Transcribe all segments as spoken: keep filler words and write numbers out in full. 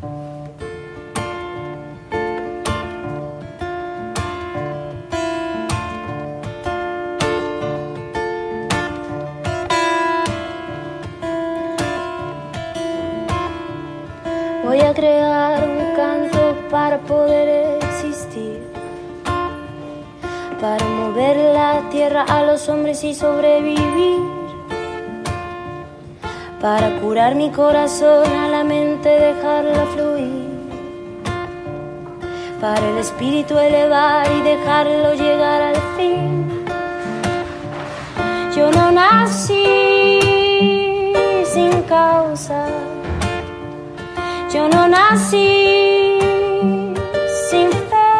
Voy a crear un canto para poder existir, para mover la tierra a los hombres y sobrevivir, para curar mi corazón a la mente, dejarla fluir, para el espíritu elevar y dejarlo llegar al fin. Yo no nací sin causa, yo no nací sin fe.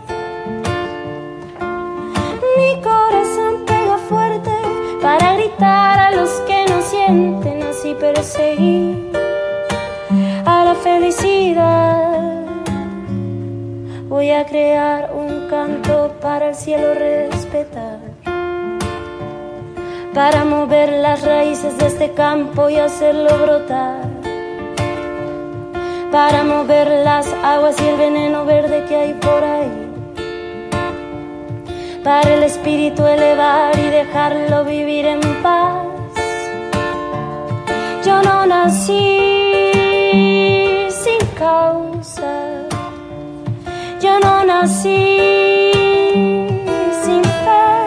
Mi corazón pega fuerte para gritar a los que no sienten, así perseguir a la felicidad. Voy a crear un canto para el cielo respetar, para mover las raíces de este campo y hacerlo brotar, para mover las aguas y el veneno verde que hay por ahí, para el espíritu elevar y dejarlo vivir en paz. Yo no nací sin causa, yo no nací sin fe.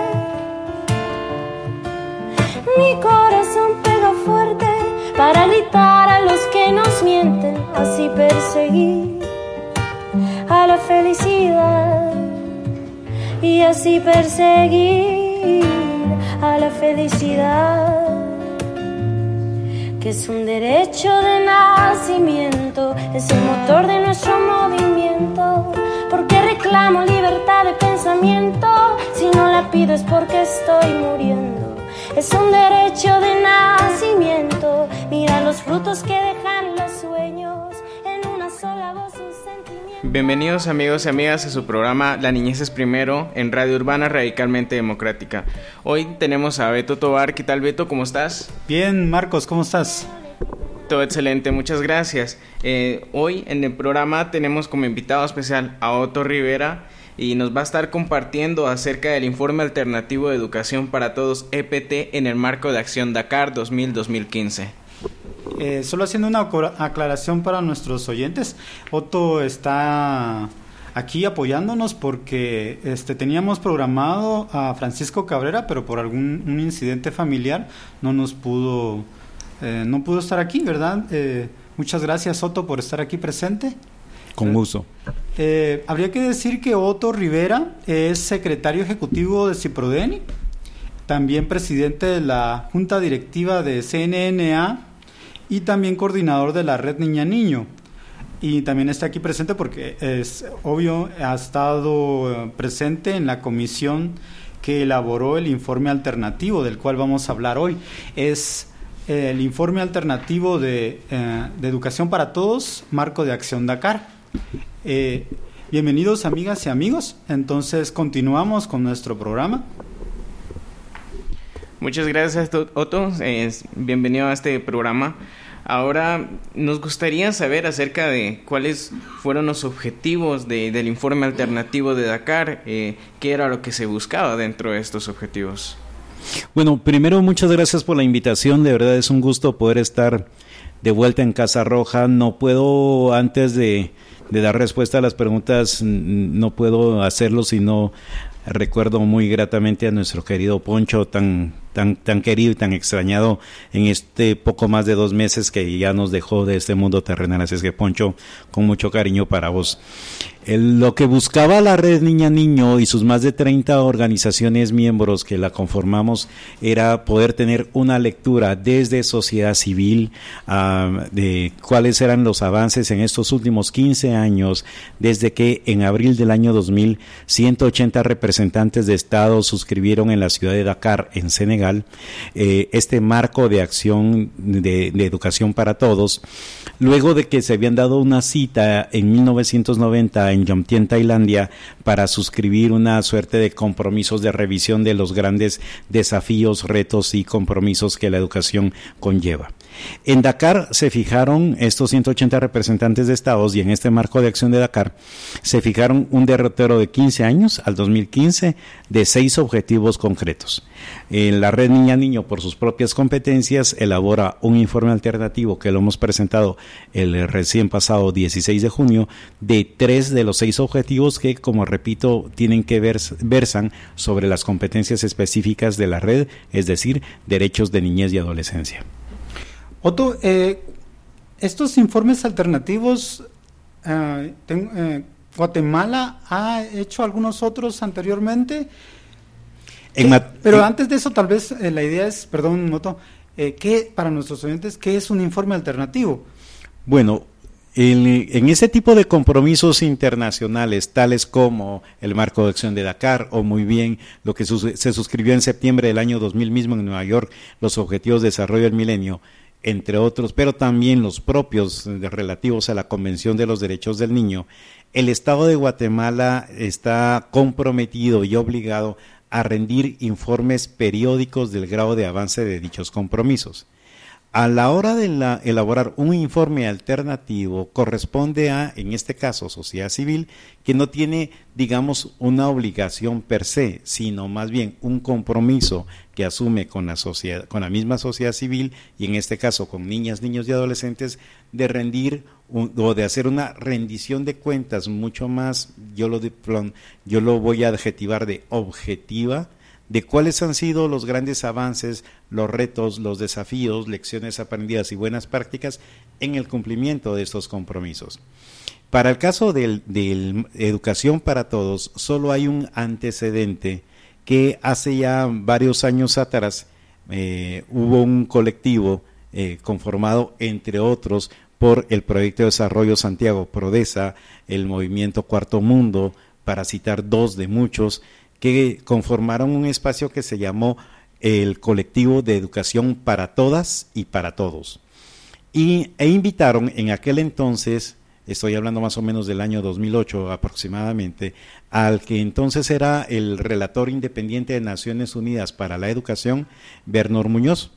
Mi corazón pega fuerte para gritar a los que nos mienten, así perseguir a la felicidad, y así perseguir a la felicidad, que es un derecho de nacimiento, es el motor de nuestro movimiento, porque reclamo libertad de pensamiento, si no la pido es porque estoy muriendo. Es un derecho de nacimiento, mira los frutos que dejan los sueños, en una sola voz un sentimiento. Bienvenidos amigos y amigas a su programa La Niñez es Primero en Radio Urbana Radicalmente Democrática. Hoy tenemos a Beto Tobar. ¿Qué tal, Beto? ¿Cómo estás? Bien, Marcos, ¿cómo estás? Todo excelente, muchas gracias. Eh, hoy en el programa tenemos como invitado especial a Otto Rivera, y nos va a estar compartiendo acerca del Informe Alternativo de Educación para Todos E P T en el marco de Acción Dakar dos mil dos mil quince. Eh, solo haciendo una aclaración para nuestros oyentes, Otto está aquí apoyándonos porque este, teníamos programado a Francisco Cabrera, pero por algún un incidente familiar no nos pudo, eh, no pudo estar aquí, ¿verdad? Eh, muchas gracias, Otto, por estar aquí presente. Con gusto. Eh, habría que decir que Otto Rivera es secretario ejecutivo de CIPRODENI, también presidente de la Junta Directiva de C N N A y también coordinador de la Red Niña Niño. Y también está aquí presente porque es obvio, ha estado presente en la comisión que elaboró el informe alternativo del cual vamos a hablar hoy. Es eh, el informe alternativo de, eh, de Educación para Todos, marco de Acción Dakar. Eh, bienvenidos amigas y amigos, entonces continuamos con nuestro programa. Muchas gracias, Otto, eh, bienvenido a este programa. Ahora nos gustaría saber acerca de cuáles fueron los objetivos de, del informe alternativo de Dakar, eh, qué era lo que se buscaba dentro de estos objetivos. Bueno, primero muchas gracias por la invitación, de verdad es un gusto poder estar de vuelta en Casa Roja. No puedo, antes de, de dar respuesta a las preguntas, no puedo hacerlo si no recuerdo muy gratamente a nuestro querido Poncho, tan, tan, tan querido y tan extrañado en este poco más de dos meses que ya nos dejó de este mundo terrenal. Así es que, Poncho, con mucho cariño para vos. El, lo que buscaba la Red Niña Niño y sus más de treinta organizaciones miembros que la conformamos era poder tener una lectura desde sociedad civil uh, de cuáles eran los avances en estos últimos quince años, desde que en abril del año dos mil ciento ochenta representantes de Estado suscribieron en la ciudad de Dakar, en Senegal, eh, este marco de acción de, de educación para todos, luego de que se habían dado una cita en mil novecientos noventa en Jomtien, Tailandia, para suscribir una suerte de compromisos de revisión de los grandes desafíos, retos y compromisos que la educación conlleva. En Dakar se fijaron estos ciento ochenta representantes de estados y en este marco de acción de Dakar se fijaron un derrotero de quince años al dos mil quince de seis objetivos concretos. En la red Niña Niño, por sus propias competencias, elabora un informe alternativo que lo hemos presentado el recién pasado dieciséis de junio de tres de los seis objetivos que, como repito, tienen que ver, versan sobre las competencias específicas de la red, es decir, derechos de niñez y adolescencia. Otto, eh, estos informes alternativos, eh, ten, eh, Guatemala ha hecho algunos otros anteriormente, en eh, pero antes de eso tal vez eh, la idea es, perdón Otto, eh, ¿qué, para nuestros oyentes, qué es un informe alternativo? Bueno, el, en ese tipo de compromisos internacionales, tales como el Marco de Acción de Dakar, o muy bien lo que su, se suscribió en septiembre del año dos mil mismo en Nueva York, los Objetivos de Desarrollo del Milenio, entre otros, pero también los propios relativos a la Convención de los Derechos del Niño, el Estado de Guatemala está comprometido y obligado a rendir informes periódicos del grado de avance de dichos compromisos. A la hora de la, elaborar un informe alternativo, corresponde a, en este caso, sociedad civil, que no tiene, digamos, una obligación per se, sino más bien un compromiso que asume con la sociedad, con la misma sociedad civil, y en este caso con niñas, niños y adolescentes, de rendir un, o de hacer una rendición de cuentas mucho más, yo lo, yo lo voy a adjetivar de objetiva, de cuáles han sido los grandes avances, los retos, los desafíos, lecciones aprendidas y buenas prácticas en el cumplimiento de estos compromisos. Para el caso de Educación para Todos, solo hay un antecedente que hace ya varios años atrás eh, hubo un colectivo eh, conformado, entre otros, por el Proyecto de Desarrollo Santiago Prodesa, el Movimiento Cuarto Mundo, para citar dos de muchos, que conformaron un espacio que se llamó el Colectivo de Educación para Todas y para Todos. Y, e invitaron en aquel entonces, estoy hablando más o menos del año dos mil ocho aproximadamente, al que entonces era el relator independiente de Naciones Unidas para la Educación, Bernor Muñoz,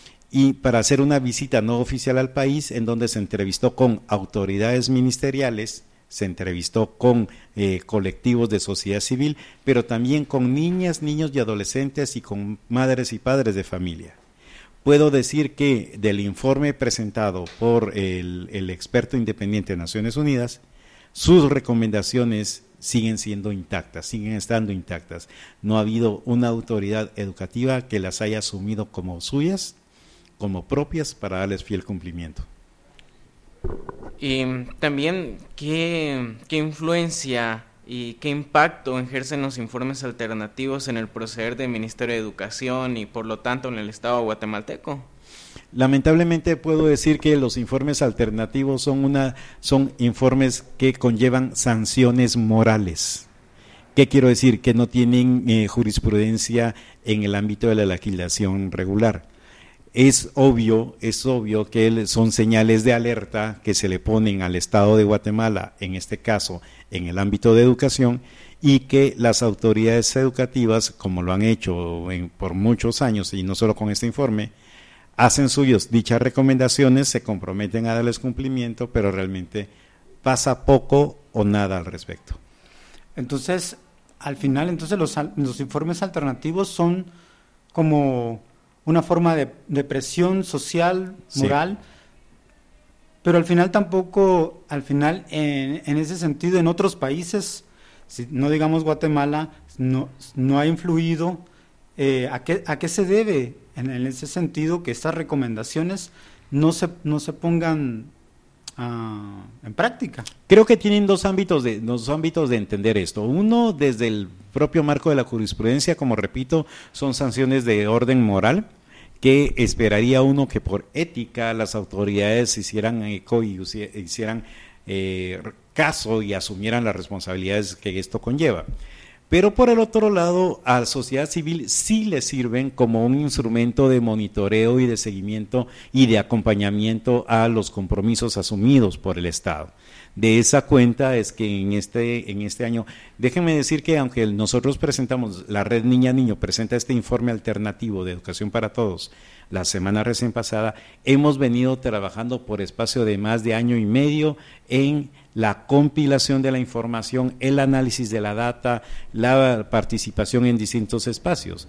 y para hacer una visita no oficial al país, en donde se entrevistó con autoridades ministeriales, se entrevistó con eh, colectivos de sociedad civil, pero también con niñas, niños y adolescentes y con madres y padres de familia. Puedo decir que del informe presentado por el, el experto independiente de Naciones Unidas, sus recomendaciones siguen siendo intactas, siguen estando intactas. No ha habido una autoridad educativa que las haya asumido como suyas, como propias, para darles fiel cumplimiento. Y también, ¿qué, qué influencia y qué impacto ejercen los informes alternativos en el proceder del Ministerio de Educación y por lo tanto en el Estado guatemalteco? Lamentablemente puedo decir que los informes alternativos son, una, son informes que conllevan sanciones morales. ¿Qué quiero decir? Que no tienen eh, jurisprudencia en el ámbito de la legislación regular. Es obvio, es obvio que son señales de alerta que se le ponen al Estado de Guatemala, en este caso en el ámbito de educación, y que las autoridades educativas, como lo han hecho en, por muchos años, y no solo con este informe, hacen suyos dichas recomendaciones, se comprometen a darles cumplimiento, pero realmente pasa poco o nada al respecto. Entonces, al final, entonces los, los informes alternativos son como una forma de, de presión social, moral, sí. Pero al final tampoco, al final en, en ese sentido, en otros países, si no digamos Guatemala, no, no ha influido. Eh, ¿a qué, a qué se debe en, en ese sentido que estas recomendaciones no se, no se pongan uh, en práctica? Creo que tienen dos ámbitos de, dos ámbitos de entender esto. Uno, desde el propio marco de la jurisprudencia, como repito, son sanciones de orden moral, que esperaría uno que por ética las autoridades hicieran eco y hicieran eh, caso y asumieran las responsabilidades que esto conlleva. Pero por el otro lado, a la sociedad civil sí le sirven como un instrumento de monitoreo y de seguimiento y de acompañamiento a los compromisos asumidos por el Estado. De esa cuenta es que en este, en este año, déjenme decir que aunque nosotros presentamos, la Red Niña Niño presenta este informe alternativo de Educación para Todos la semana recién pasada, hemos venido trabajando por espacio de más de año y medio en la compilación de la información, el análisis de la data, la participación en distintos espacios.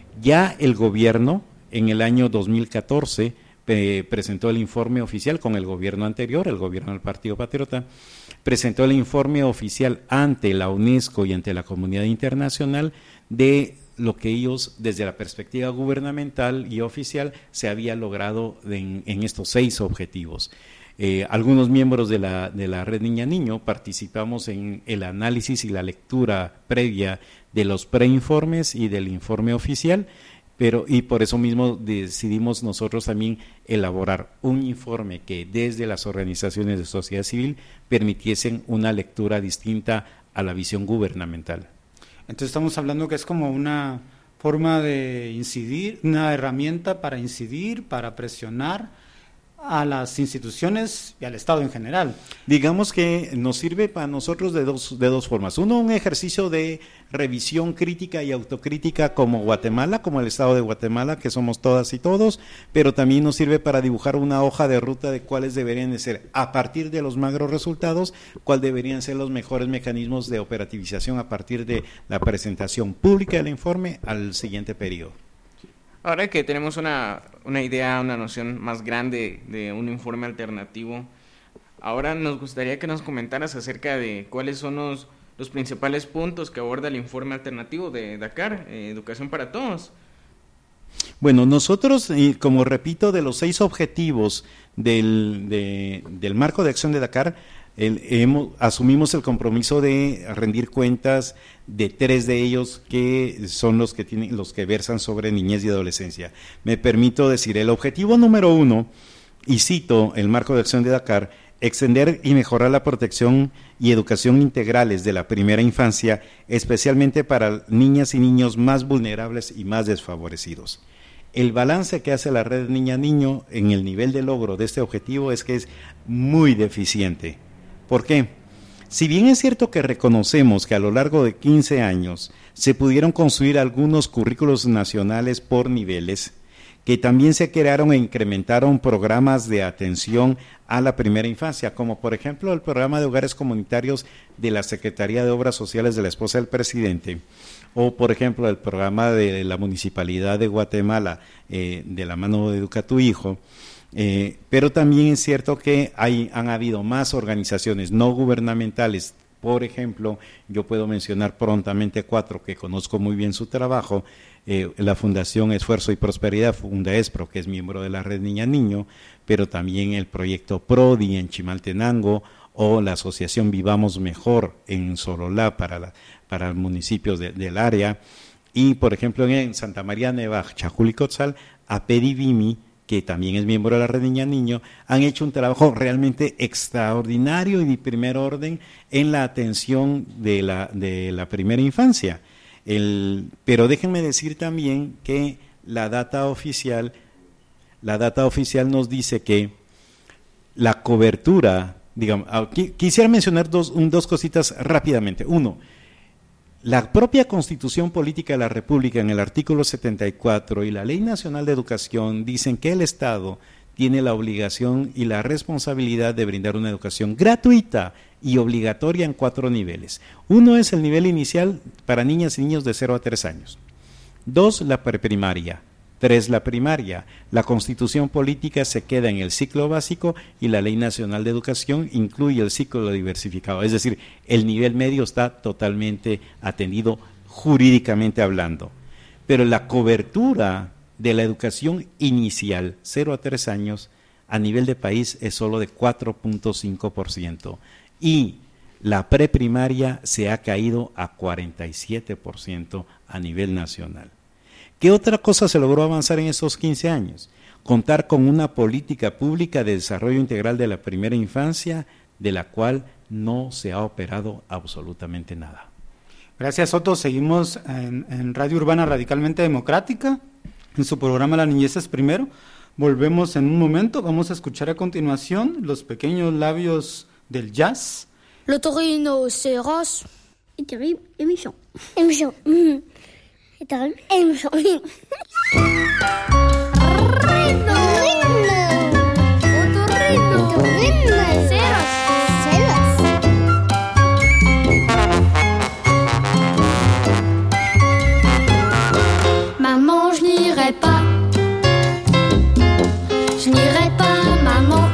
Ya el gobierno en el año dos mil catorce eh, presentó el informe oficial con el gobierno anterior, el gobierno del Partido Patriota, presentó el informe oficial ante la UNESCO y ante la comunidad internacional de lo que ellos, desde la perspectiva gubernamental y oficial, se había logrado en, en estos seis objetivos. Eh, algunos miembros de la, de la Red Niña Niño participamos en el análisis y la lectura previa de los preinformes y del informe oficial, pero y por eso mismo decidimos nosotros también elaborar un informe que desde las organizaciones de sociedad civil permitiesen una lectura distinta a la visión gubernamental. Entonces estamos hablando que es como una forma de incidir, una herramienta para incidir, para presionar a las instituciones y al Estado en general. Digamos que nos sirve para nosotros de dos, de dos formas. Uno, un ejercicio de revisión crítica y autocrítica como Guatemala, como el Estado de Guatemala, que somos todas y todos, pero también nos sirve para dibujar una hoja de ruta de cuáles deberían de ser, a partir de los magros resultados, cuáles deberían ser los mejores mecanismos de operativización a partir de la presentación pública del informe al siguiente periodo. Ahora que tenemos una, una idea, una noción más grande de un informe alternativo, ahora nos gustaría que nos comentaras acerca de cuáles son los, los principales puntos que aborda el informe alternativo de Dakar, eh, Educación para Todos. Bueno, nosotros, como repito, de los seis objetivos del, de, del marco de acción de Dakar, El, hemos, asumimos el compromiso de rendir cuentas de tres de ellos que son los que tienen, los que versan sobre niñez y adolescencia. Me permito decir, el objetivo número uno, y cito el marco de acción de Dakar, extender y mejorar la protección y educación integrales de la primera infancia, especialmente para niñas y niños más vulnerables y más desfavorecidos. El balance que hace la Red Niña Niño en el nivel de logro de este objetivo es que es muy deficiente. ¿Por qué? Si bien es cierto que reconocemos que a lo largo de quince años se pudieron construir algunos currículos nacionales por niveles, que también se crearon e incrementaron programas de atención a la primera infancia, como por ejemplo el programa de hogares comunitarios de la Secretaría de Obras Sociales de la esposa del presidente, o por ejemplo el programa de la Municipalidad de Guatemala, eh, de la mano de Educa tu Hijo. Eh, pero también es cierto que hay, han habido más organizaciones no gubernamentales. Por ejemplo, yo puedo mencionar prontamente cuatro que conozco muy bien su trabajo, eh, la Fundación Esfuerzo y Prosperidad, Fundaespro, que es miembro de la Red Niña Niño, pero también el proyecto PRODI en Chimaltenango, o la Asociación Vivamos Mejor en Sololá para, la, para municipios de, del área, y por ejemplo en Santa María Nevaj, Chajulicotzal, APEDIVIMI, que también es miembro de la Red Niña Niño, han hecho un trabajo realmente extraordinario y de primer orden en la atención de la, de la primera infancia. El, pero déjenme decir también que la data oficial, la data oficial nos dice que la cobertura, digamos, quisiera mencionar dos, un, dos cositas rápidamente. Uno, la propia Constitución Política de la República en el artículo setenta y cuatro y la Ley Nacional de Educación dicen que el Estado tiene la obligación y la responsabilidad de brindar una educación gratuita y obligatoria en cuatro niveles. Uno es el nivel inicial para niñas y niños de cero a tres años. Dos, la preprimaria. Tres, la primaria. La Constitución Política se queda en el ciclo básico y la Ley Nacional de Educación incluye el ciclo diversificado. Es decir, el nivel medio está totalmente atendido jurídicamente hablando. Pero la cobertura de la educación inicial, cero a tres años, a nivel de país es solo de cuatro punto cinco por ciento. Y la preprimaria se ha caído a cuarenta y siete por ciento a nivel nacional. ¿Qué otra cosa se logró avanzar en estos quince años? Contar con una política pública de desarrollo integral de la primera infancia, de la cual no se ha operado absolutamente nada. Gracias, Otto. Seguimos en, en Radio Urbana Radicalmente Democrática, en su programa La Niñez es Primero. Volvemos en un momento. Vamos a escuchar a continuación Los Pequeños Labios del Jazz. Le rhinocéros est terrible et méchant. Et méchant. Mmh. C'est terrible et méchant. Maman, je n'irai pas. Je n'irai pas, maman.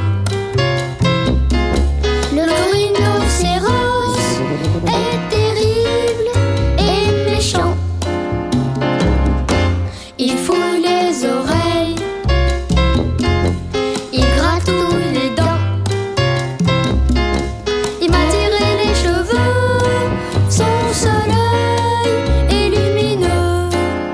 Le rhinocéros est terrible et méchant. Il fout les oreilles, il gratouille les dents, il m'a tiré les cheveux, son seul œil est lumineux.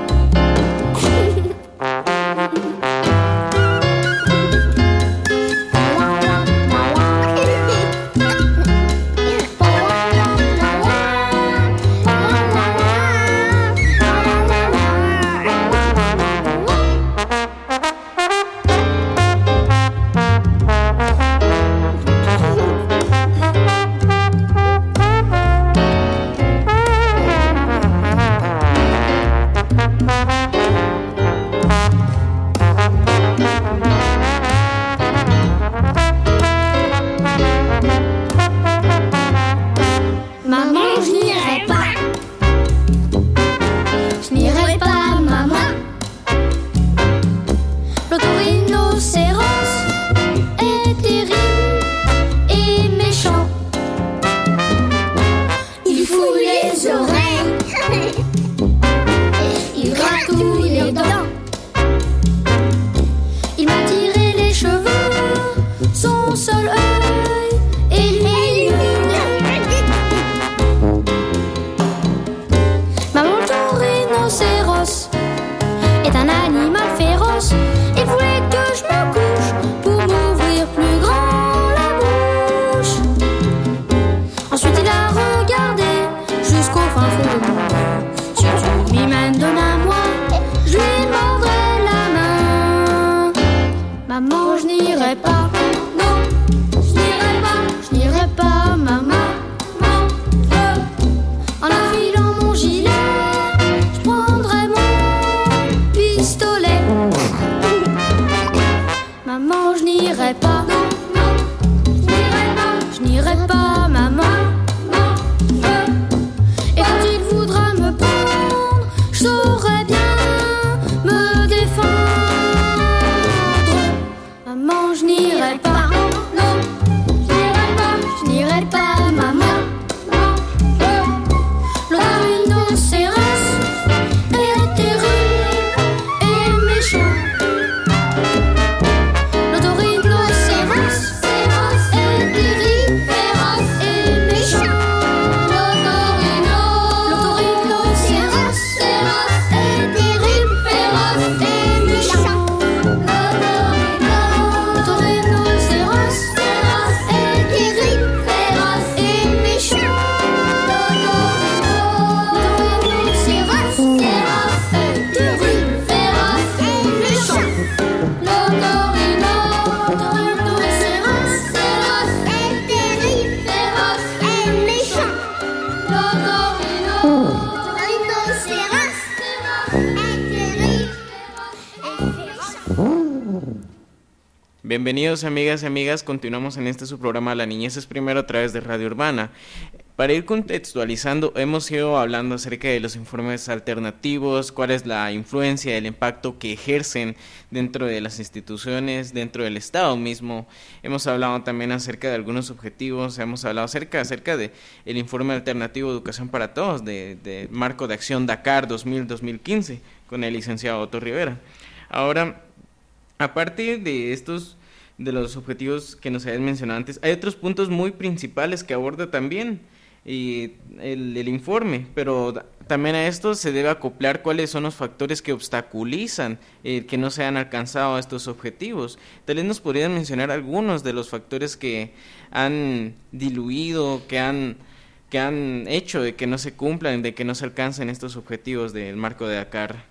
Maman, je n'irai pas. Je n'irai pas, maman. L'autorhinocéros est terrible et méchant. Il fout les oreilles, il gratouille les dents, il m'a tiré les cheveux, son seul œil est lumineux. Maman, ton rhinocéros est un animal féroce. Il voulait que je me couche pour m'ouvrir plus grand la bouche. Ensuite il a regardé jusqu'au fin fond de mon cœur. Si tu lui mènes de la moi, je lui mordrai la main. Maman, je n'irai pas. Non, je n'irai pas. Je n'irai pas, maman. En enfilant mon gilet, je prendrai mon pistolet. Maman, je n'irai pas. Non, non, je n'irai pas. Je n'irai pas, maman. Et quand il voudra me prendre, je saurai bien me défendre. Maman, je n'irai pas. Non, je n'irai pas. Je n'irai pas, maman. Le rhinocéros est terrible et méchant. Le rhinocéros est terrible, féroce et méchant. Le rhinocéros est terrible, féroce et méchant. Le rhinocéros est terrible, féroce et méchant. Bienvenidos amigas y amigas, continuamos en este su programa La Niñez es Primero a través de Radio Urbana. Para ir contextualizando, hemos ido hablando acerca de los informes alternativos, cuál es la influencia, el impacto que ejercen dentro de las instituciones, dentro del Estado mismo. Hemos hablado también acerca de algunos objetivos, hemos hablado acerca, acerca de el informe alternativo Educación para Todos, de, de Marco de Acción Dakar dos mil a dos mil quince, con el licenciado Otto Rivera. Ahora, aparte de estos, de los objetivos que nos habían mencionado antes, hay otros puntos muy principales que aborda también y el, el informe, pero también a esto se debe acoplar cuáles son los factores que obstaculizan eh, que no se han alcanzado estos objetivos. Tal vez nos podrían mencionar algunos de los factores que han diluido, que han que han hecho de que no se cumplan, de que no se alcancen estos objetivos del marco de Dakar?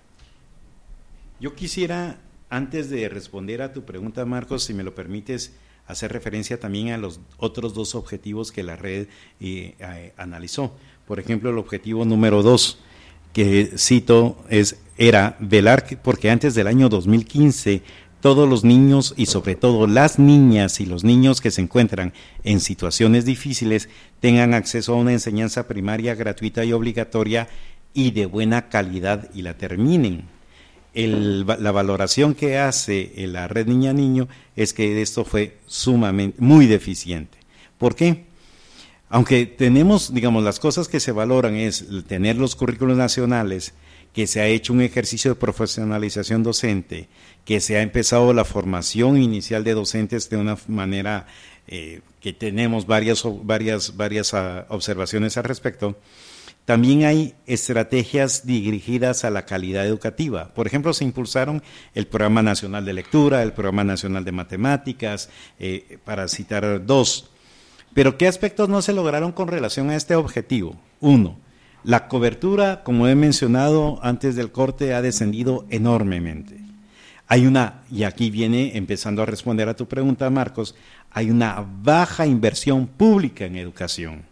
Yo quisiera, antes de responder a tu pregunta, Marcos, si me lo permites, hacer referencia también a los otros dos objetivos que la red eh, eh, analizó. Por ejemplo, el objetivo número dos, que cito, es, era velar porque antes del año dos mil quince todos los niños y sobre todo las niñas y los niños que se encuentran en situaciones difíciles tengan acceso a una enseñanza primaria gratuita y obligatoria y de buena calidad y la terminen. El, la valoración que hace la red Niña Niño es que esto fue sumamente, muy deficiente. ¿Por qué? Aunque tenemos, digamos, las cosas que se valoran es tener los currículos nacionales, que se ha hecho un ejercicio de profesionalización docente, que se ha empezado la formación inicial de docentes de una manera eh, que tenemos varias, varias, varias uh, observaciones al respecto. También hay estrategias dirigidas a la calidad educativa. Por ejemplo, se impulsaron el Programa Nacional de Lectura, el Programa Nacional de Matemáticas, eh, para citar dos. Pero ¿qué aspectos no se lograron con relación a este objetivo? Uno, la cobertura, como he mencionado antes del corte, ha descendido enormemente. Hay una, y aquí viene empezando a responder a tu pregunta, Marcos, hay una baja inversión pública en educación.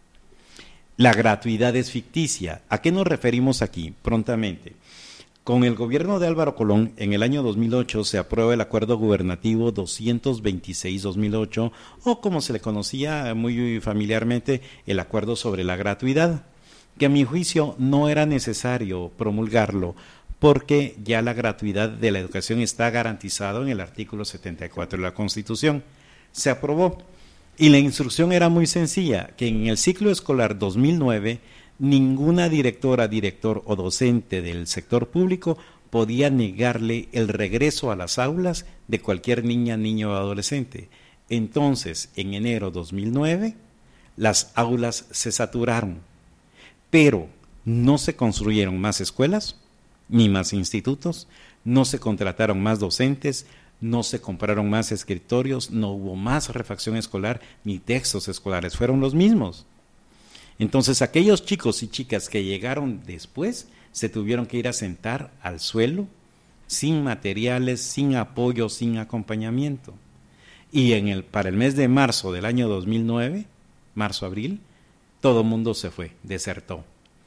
La gratuidad es ficticia. ¿A qué nos referimos aquí? Prontamente. Con el gobierno de Álvaro Colón, en el año dos mil ocho se aprueba el Acuerdo Gubernativo doscientos veintiséis dos mil ocho, o como se le conocía muy familiarmente, el Acuerdo sobre la Gratuidad, que a mi juicio no era necesario promulgarlo, porque ya la gratuidad de la educación está garantizado en el artículo setenta y cuatro de la Constitución. Se aprobó. Y la instrucción era muy sencilla, que en el ciclo escolar dos mil nueve, ninguna directora, director o docente del sector público podía negarle el regreso a las aulas de cualquier niña, niño o adolescente. Entonces, en enero de dos mil nueve, las aulas se saturaron, pero no se construyeron más escuelas, ni más institutos, no se contrataron más docentes, no se compraron más escritorios, no hubo más refacción escolar ni textos escolares, fueron los mismos. Entonces aquellos chicos y chicas que llegaron después se tuvieron que ir a sentar al suelo, sin materiales, sin apoyo, sin acompañamiento. Y en el, para el mes de marzo del año dos mil nueve, marzo-abril, todo el mundo se fue, desertó.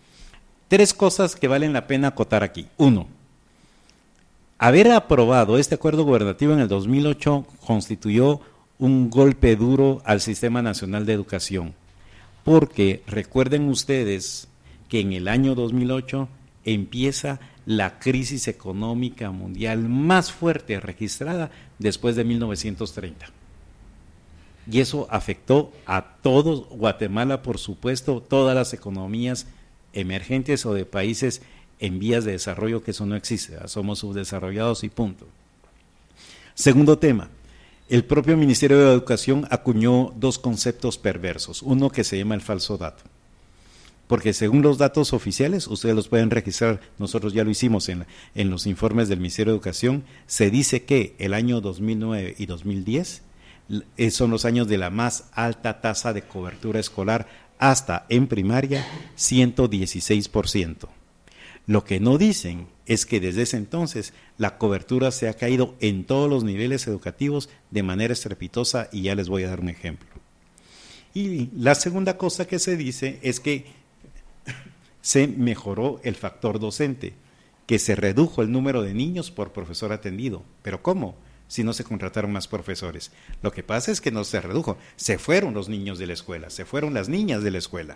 Tres cosas que valen la pena acotar aquí. Uno, haber aprobado este acuerdo gubernativo en el dos mil ocho constituyó un golpe duro al Sistema Nacional de Educación, porque recuerden ustedes que en el año dos mil ocho empieza la crisis económica mundial más fuerte registrada después de mil novecientos treinta. Y eso afectó a todos, Guatemala por supuesto, todas las economías emergentes o de países en vías de desarrollo, que eso no existe, somos subdesarrollados y punto. Segundo tema, el propio Ministerio de Educación acuñó dos conceptos perversos, uno que se llama el falso dato, porque según los datos oficiales, ustedes los pueden registrar, nosotros ya lo hicimos en, en los informes del Ministerio de Educación, se dice que el año dos mil nueve y dos mil diez son los años de la más alta tasa de cobertura escolar, hasta en primaria, ciento dieciséis por ciento. Lo que no dicen es que desde ese entonces la cobertura se ha caído en todos los niveles educativos de manera estrepitosa, y ya les voy a dar un ejemplo. Y la segunda cosa que se dice es que se mejoró el factor docente, que se redujo el número de niños por profesor atendido. ¿Pero cómo? Si no se contrataron más profesores. Lo que pasa es que no se redujo, se fueron los niños de la escuela, se fueron las niñas de la escuela.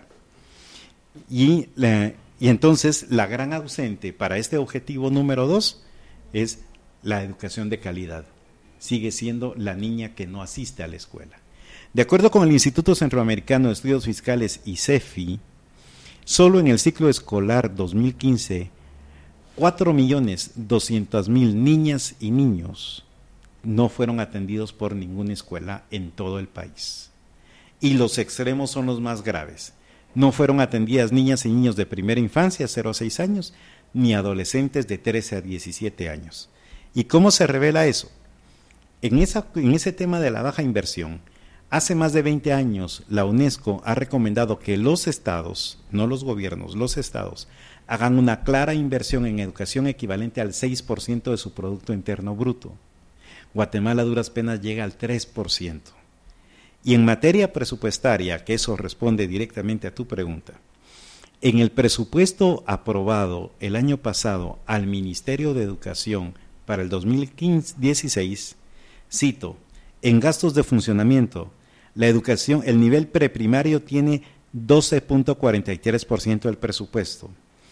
Y la Y entonces la gran ausente para este objetivo número dos es la educación de calidad. Sigue siendo la niña que no asiste a la escuela. De acuerdo con el Instituto Centroamericano de Estudios Fiscales y CEFI, solo en el ciclo escolar dos mil quince, cuatro millones doscientas mil niñas y niños no fueron atendidos por ninguna escuela en todo el país. Y los extremos son los más graves. No fueron atendidas niñas y niños de primera infancia, cero a seis años, ni adolescentes de trece a diecisiete años. ¿Y cómo se revela eso? En, esa, en ese tema de la baja inversión, Hace más de veinte años, la UNESCO ha recomendado que los estados, no los gobiernos, los estados, hagan una clara inversión en educación equivalente al seis por ciento de su Producto Interno Bruto. Guatemala a duras penas llega al tres por ciento. Y en materia presupuestaria, que eso responde directamente a tu pregunta, en el presupuesto aprobado el año pasado al Ministerio de Educación para el dos mil dieciséis, cito, en gastos de funcionamiento, la educación, el nivel preprimario tiene doce punto cuarenta y tres por ciento del presupuesto,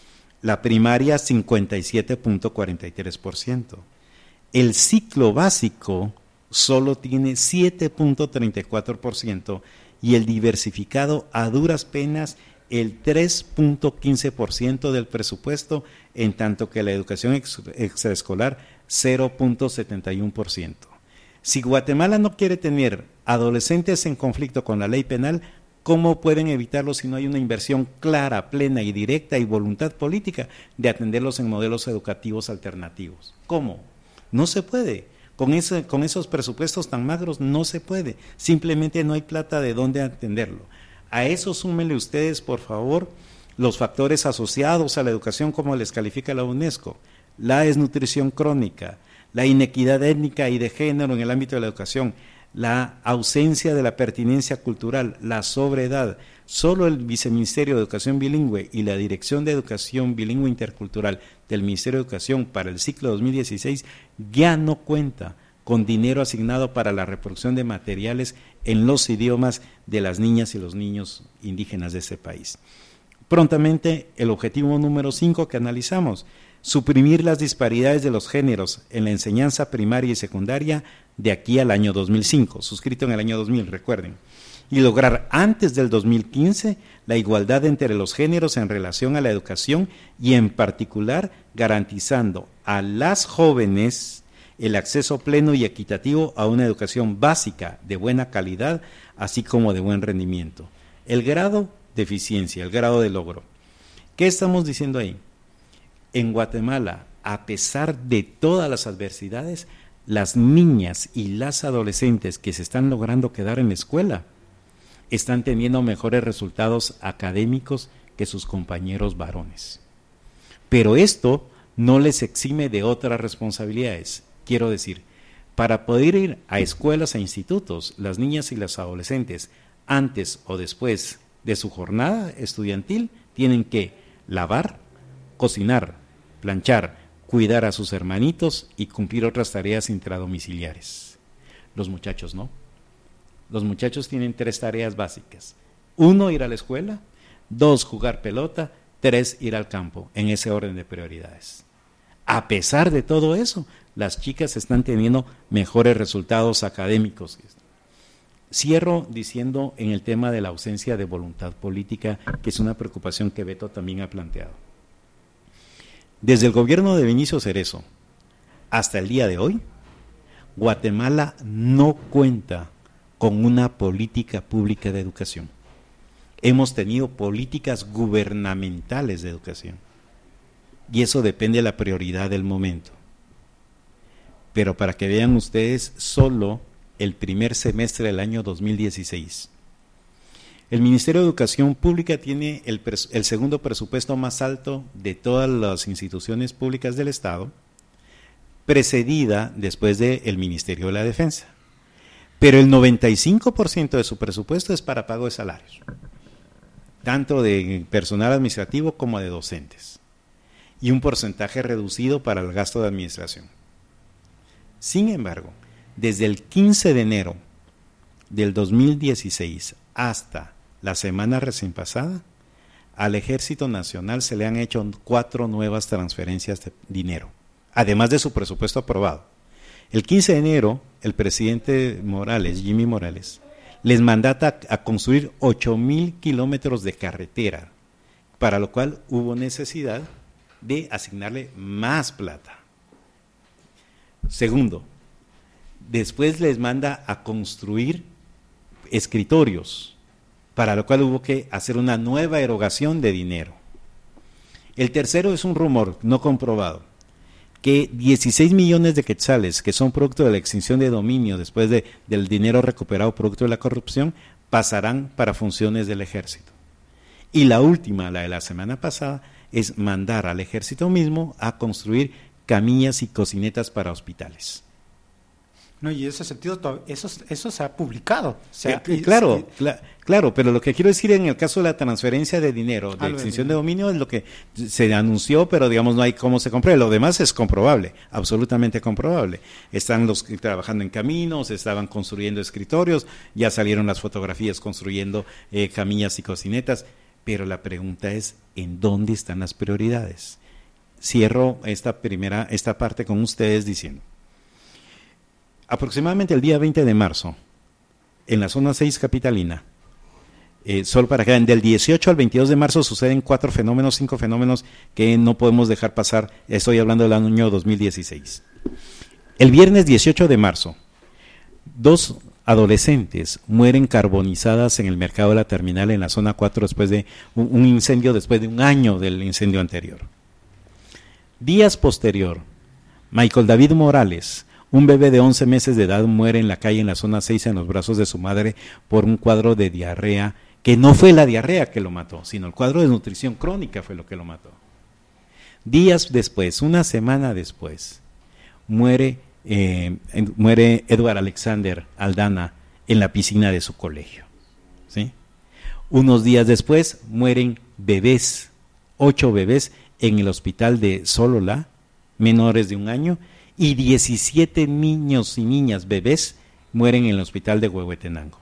la primaria cincuenta y siete punto cuarenta y tres por ciento. El ciclo básico solo tiene siete punto treinta y cuatro por ciento y el diversificado a duras penas el tres punto quince por ciento del presupuesto, en tanto que la educación ex, extraescolar cero punto setenta y uno por ciento. Si Guatemala no quiere tener adolescentes en conflicto con la ley penal, ¿cómo pueden evitarlo si no hay una inversión clara, plena y directa y voluntad política de atenderlos en modelos educativos alternativos? ¿Cómo? No se puede. Con, ese, con esos presupuestos tan magros no se puede. Simplemente no hay plata de dónde atenderlo. A eso súmenle ustedes, por favor, los factores asociados a la educación como les califica la UNESCO, la desnutrición crónica, la inequidad étnica y de género en el ámbito de la educación, la ausencia de la pertinencia cultural, la sobreedad. Solo el Viceministerio de Educación Bilingüe y la Dirección de Educación Bilingüe Intercultural del Ministerio de Educación para el ciclo dos mil dieciséis ya no cuenta con dinero asignado para la reproducción de materiales en los idiomas de las niñas y los niños indígenas de ese país. Prontamente, el objetivo número cinco que analizamos, suprimir las disparidades de los géneros en la enseñanza primaria y secundaria de aquí al año dos mil cinco, suscrito en el año dos mil, recuerden, y lograr antes del dos mil quince la igualdad entre los géneros en relación a la educación y en particular garantizando a las jóvenes el acceso pleno y equitativo a una educación básica de buena calidad, así como de buen rendimiento. El grado de eficiencia, el grado de logro. ¿Qué estamos diciendo ahí? En Guatemala, a pesar de todas las adversidades, las niñas y las adolescentes que se están logrando quedar en la escuela están teniendo mejores resultados académicos que sus compañeros varones. Pero esto no les exime de otras responsabilidades. Quiero decir, para poder ir a escuelas e institutos, las niñas y las adolescentes, antes o después de su jornada estudiantil, tienen que lavar, cocinar, planchar, cuidar a sus hermanitos y cumplir otras tareas intradomiciliares. Los muchachos no. Los muchachos tienen tres tareas básicas. Uno, ir a la escuela. Dos, jugar pelota. Tres, ir al campo, en ese orden de prioridades. A pesar de todo eso, las chicas están teniendo mejores resultados académicos. Cierro diciendo en el tema de la ausencia de voluntad política, que es una preocupación que Beto también ha planteado. Desde el gobierno de Vinicio Cerezo hasta el día de hoy, Guatemala no cuenta con una política pública de educación. Hemos tenido políticas gubernamentales de educación y eso depende de la prioridad del momento. Pero para que vean ustedes, solo el primer semestre del año dos mil dieciséis. El Ministerio de Educación Pública tiene el, pres- el segundo presupuesto más alto de todas las instituciones públicas del Estado, precedida después del Ministerio de la Defensa. Pero el noventa y cinco por ciento de su presupuesto es para pago de salarios, tanto de personal administrativo como de docentes, y un porcentaje reducido para el gasto de administración. Sin embargo, desde el quince de enero del dos mil dieciséis hasta la semana recién pasada, al Ejército Nacional se le han hecho cuatro nuevas transferencias de dinero, además de su presupuesto aprobado. El quince de enero, el presidente Morales, Jimmy Morales, les mandata a construir ocho mil kilómetros de carretera, para lo cual hubo necesidad de asignarle más plata. Segundo, después les manda a construir escritorios, para lo cual hubo que hacer una nueva erogación de dinero. El tercero es un rumor no comprobado, que dieciséis millones de quetzales, que son producto de la extinción de dominio después de, del dinero recuperado producto de la corrupción, pasarán para funciones del ejército. Y la última, la de la semana pasada, es mandar al ejército mismo a construir camillas y cocinetas para hospitales. No, y en ese sentido, eso, eso se ha publicado. O sea, eh, claro, y, cl- claro, pero lo que quiero decir en el caso de la transferencia de dinero, de extinción de dominio, es lo que se anunció, pero digamos no hay cómo se compruebe. Lo demás es comprobable, absolutamente comprobable. Están los trabajando en caminos, estaban construyendo escritorios, ya salieron las fotografías construyendo eh, camillas y cocinetas, pero la pregunta es, ¿en dónde están las prioridades? Cierro esta primera, esta parte con ustedes diciendo, aproximadamente el día veinte de marzo, en la zona seis capitalina, eh, solo para que del dieciocho al veintidós de marzo suceden cuatro fenómenos, cinco fenómenos que no podemos dejar pasar, estoy hablando del año dos mil dieciséis. El viernes dieciocho de marzo, dos adolescentes mueren carbonizadas en el mercado de la terminal en la zona cuatro después de un, un incendio, después de un año del incendio anterior. Días posterior, Michael David Morales, un bebé de once meses de edad, muere en la calle en la zona seis en los brazos de su madre por un cuadro de diarrea, que no fue la diarrea que lo mató, sino el cuadro de desnutrición crónica fue lo que lo mató. Días después, una semana después, muere, eh, muere Edward Alexander Aldana en la piscina de su colegio. ¿Sí? Unos días después mueren bebés, ocho bebés en el hospital de Solola, menores de un año, y diecisiete niños y niñas bebés mueren en el hospital de Huehuetenango.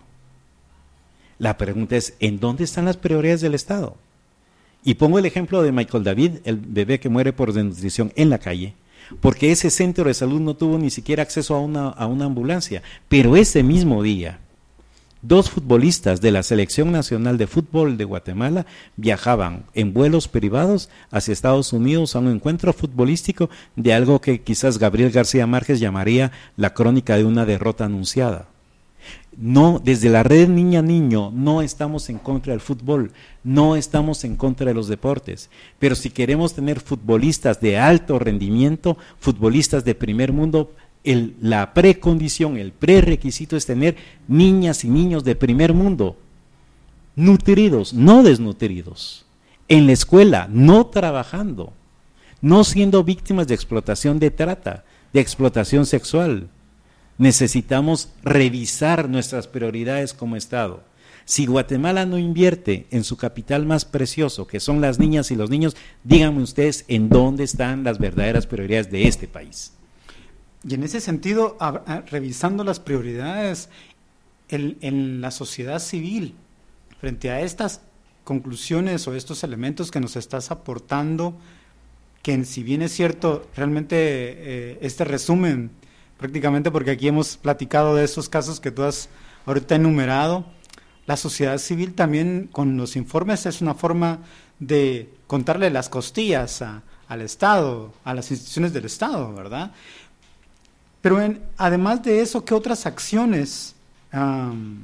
La pregunta es, ¿en dónde están las prioridades del Estado? Y pongo el ejemplo de Michael David, el bebé que muere por desnutrición en la calle, porque ese centro de salud no tuvo ni siquiera acceso a una, a una ambulancia, pero ese mismo día, dos futbolistas de la Selección Nacional de Fútbol de Guatemala viajaban en vuelos privados hacia Estados Unidos a un encuentro futbolístico de algo que quizás Gabriel García Márquez llamaría la crónica de una derrota anunciada. No, desde la red Niña Niño no estamos en contra del fútbol, no estamos en contra de los deportes, pero si queremos tener futbolistas de alto rendimiento, futbolistas de primer mundo, El, la precondición, el prerequisito es tener niñas y niños de primer mundo, nutridos, no desnutridos, en la escuela, no trabajando, no siendo víctimas de explotación de trata, de explotación sexual. Necesitamos revisar nuestras prioridades como Estado. Si Guatemala no invierte en su capital más precioso, que son las niñas y los niños, díganme ustedes en dónde están las verdaderas prioridades de este país. Y en ese sentido, a, a, revisando las prioridades en, en la sociedad civil, frente a estas conclusiones o estos elementos que nos estás aportando, que si bien es cierto, realmente eh, este resumen, prácticamente porque aquí hemos platicado de esos casos que tú has ahorita enumerado, la sociedad civil también con los informes es una forma de contarle las costillas a, al Estado, a las instituciones del Estado, ¿verdad? Pero en, además de eso, ¿qué otras acciones um,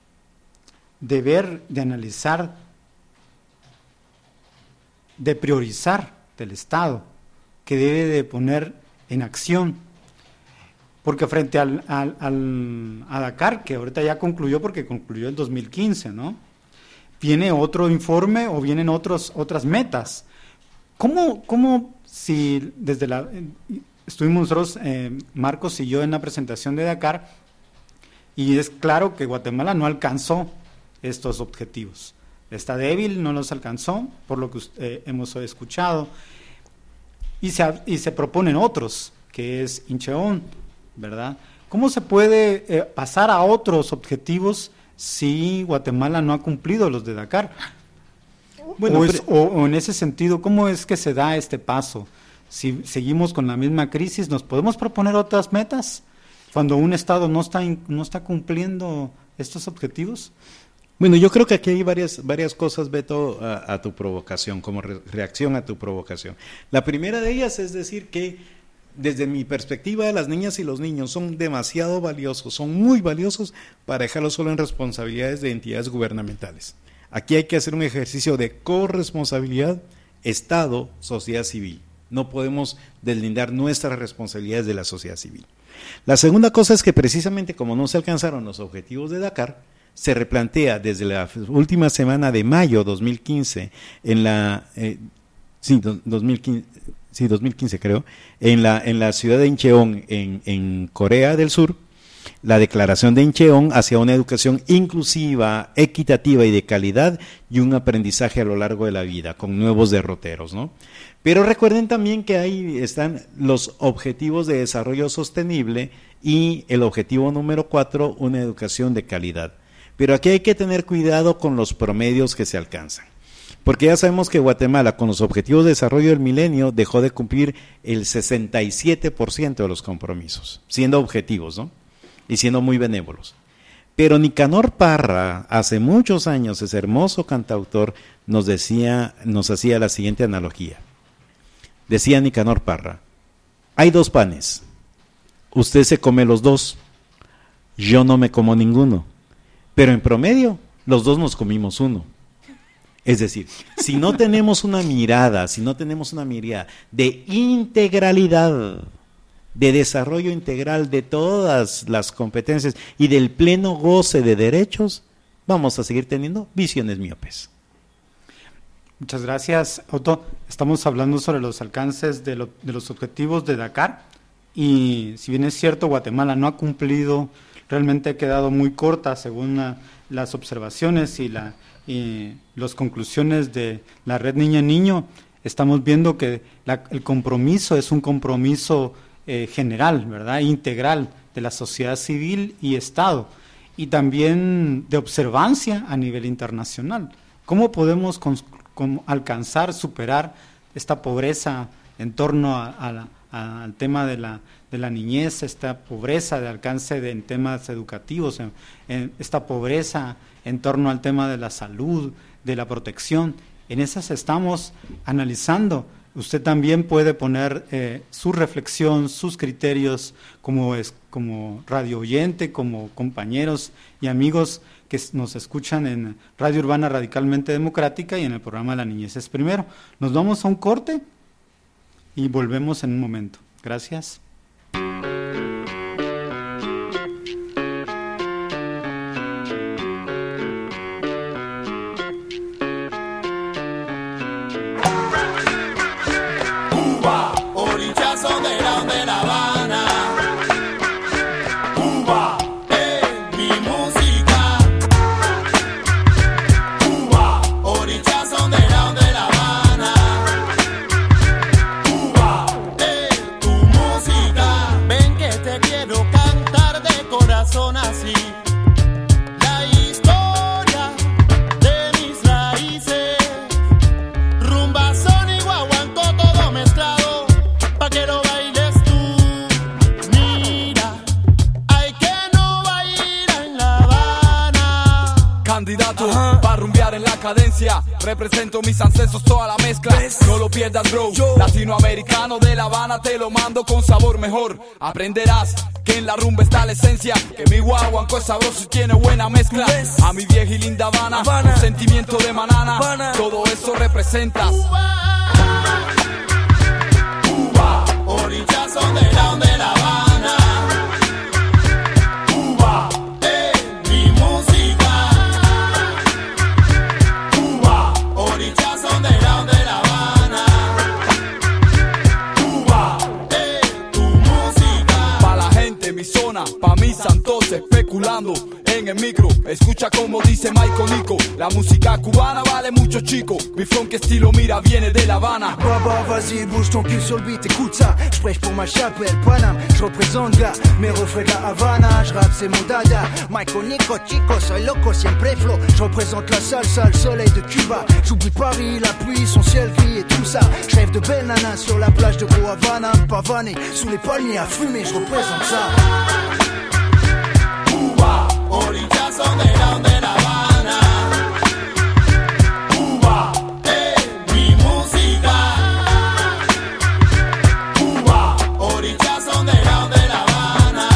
de ver, de analizar, de priorizar del Estado que debe de poner en acción? Porque frente al, al, al, a Dakar, que ahorita ya concluyó porque concluyó el dos mil quince, ¿no? Viene otro informe o vienen otros, otras metas. ¿Cómo, cómo si desde la... Estuvimos nosotros, eh, Marcos y yo, en la presentación de Dakar, y es claro que Guatemala no alcanzó estos objetivos. Está débil, no los alcanzó, por lo que eh, hemos escuchado, y se, y se proponen otros, que es Incheon, ¿verdad? ¿Cómo se puede eh, pasar a otros objetivos si Guatemala no ha cumplido los de Dakar? Bueno, o, es, pero... o, o en ese sentido, ¿cómo es que se da este paso? Si seguimos con la misma crisis, ¿nos podemos proponer otras metas cuando un Estado no está, no está cumpliendo estos objetivos? Bueno, yo creo que aquí hay varias, varias cosas, Beto, a, a tu provocación, como re, reacción a tu provocación. La primera de ellas es decir que, desde mi perspectiva, las niñas y los niños son demasiado valiosos, son muy valiosos para dejarlos solo en responsabilidades de entidades gubernamentales. Aquí hay que hacer un ejercicio de corresponsabilidad, Estado, sociedad civil. No podemos deslindar nuestras responsabilidades de la sociedad civil. La segunda cosa es que precisamente como no se alcanzaron los objetivos de Dakar, se replantea desde la última semana de mayo dos mil quince, en la, eh, sí, dos mil quince, sí, dos mil quince creo, en la, en la ciudad de Incheon, en, en Corea del Sur, la declaración de Incheon hacia una educación inclusiva, equitativa y de calidad y un aprendizaje a lo largo de la vida, con nuevos derroteros, ¿no? Pero recuerden también que ahí están los objetivos de desarrollo sostenible y el objetivo número cuatro, una educación de calidad. Pero aquí hay que tener cuidado con los promedios que se alcanzan, porque ya sabemos que Guatemala, con los objetivos de desarrollo del milenio, dejó de cumplir el sesenta y siete por ciento de los compromisos, siendo objetivos, ¿no? Y siendo muy benévolos. Pero Nicanor Parra, hace muchos años, ese hermoso cantautor, nos decía, nos hacía la siguiente analogía. Decía Nicanor Parra: hay dos panes, usted se come los dos, yo no me como ninguno, pero en promedio los dos nos comimos uno. Es decir, si no tenemos una mirada, si no tenemos una mirada de integralidad, de desarrollo integral de todas las competencias y del pleno goce de derechos, vamos a seguir teniendo visiones miopes. Muchas gracias, Otto. Estamos hablando sobre los alcances de, lo, de los objetivos de Dakar, y si bien es cierto, Guatemala no ha cumplido, realmente ha quedado muy corta según la, las observaciones y, la, y las conclusiones de la Red Niña Niño. Estamos viendo que la, el compromiso es un compromiso Eh, general, ¿verdad?, integral de la sociedad civil y Estado, y también de observancia a nivel internacional. ¿Cómo podemos con, con alcanzar, superar esta pobreza en torno a, a la, a, al tema de la, de la niñez, esta pobreza de alcance de, en temas educativos, en, en esta pobreza en torno al tema de la salud, de la protección? En esas estamos analizando. Usted también puede poner eh, su reflexión, sus criterios como, es, como radio oyente, como compañeros y amigos que nos escuchan en Radio Urbana Radicalmente Democrática y en el programa La Niñez es Primero. Nos vamos a un corte y volvemos en un momento. Gracias. Represento mis ancestros, toda la mezcla. No lo pierdas, bro. Latinoamericano de La Habana, te lo mando con sabor mejor. Aprenderás que en la rumba está la esencia, que mi guaguanco es sabroso y tiene buena mezcla. A mi vieja y linda Habana, un sentimiento de manana, todo eso representa. Cuba, orillas underground de La Habana. Pa' mis santos especulando en el micro, escucha como dice Michael Nico. La música cubana vale mucho, chico. Mi funk estilo, mira, viene de La Habana. Baba, vas-y, bouge ton cul sur le beat, écoute ça. J'prêche pour ma chapelle, Paname. J'représente gars, mes refrains de La Habana. J'rappe, c'est mon dada. Michael Nico, chico, soy loco, siempre flow. J'représente la salsa, le soleil de Cuba. J'oublie Paris, la pluie, son ciel gris et tout ça. J'rêve de belles nanas sur la plage de Gros Havana. Pavané, sous les palmiers à fumer, j'représente ça. Cuba, orillas underground de La Habana. Cuba, es mi música. Cuba, orillas underground de La Habana.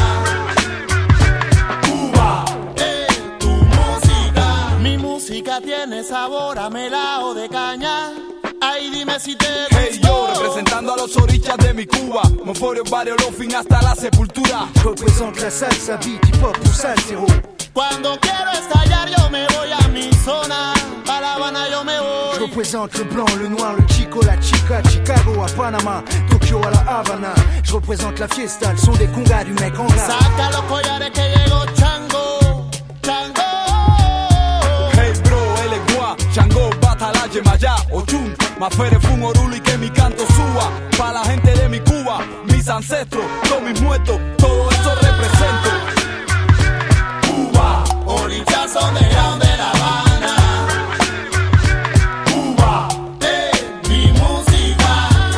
Cuba, es tu música. Mi música tiene sabor a melao de caña. Ay, y dime si te Hey gustó. yo, representando a los orillas de mi Cuba, Monforio, barrio Lofin hasta la sepultura. Je représente la salsa, beat, hip-hop ou salsero. Cuando quiero estallar yo me voy a mi zona, a La Habana yo me Je voy. représente le blanc, le noir, le chico, la chica, Chicago à Panama, Tokyo à La Habana. Je représente la fiesta, le son des congas du mec en rap. Saca los collares que llegó Chango, Chango. Hey bro, él es Gua, Changó, Batala, Yemayá, Ochun, Mafere, Fun, Orulu y que mi canto suba. Pa' la gente de mi Cuba, mis ancestros, todos mis muertos, todo eso represento. Cuba, orillas underground de La Habana. Cuba, es mi música.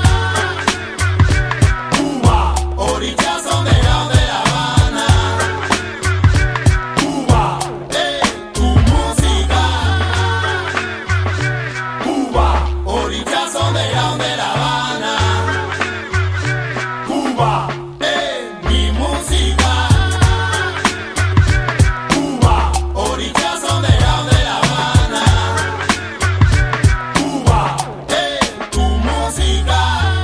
Cuba, orillas underground de La Habana. Cuba, es tu música. Cuba, orillas underground de La Habana. Cuba, es mi música. Cuba, orillas underground de La Habana. Cuba, es tu música.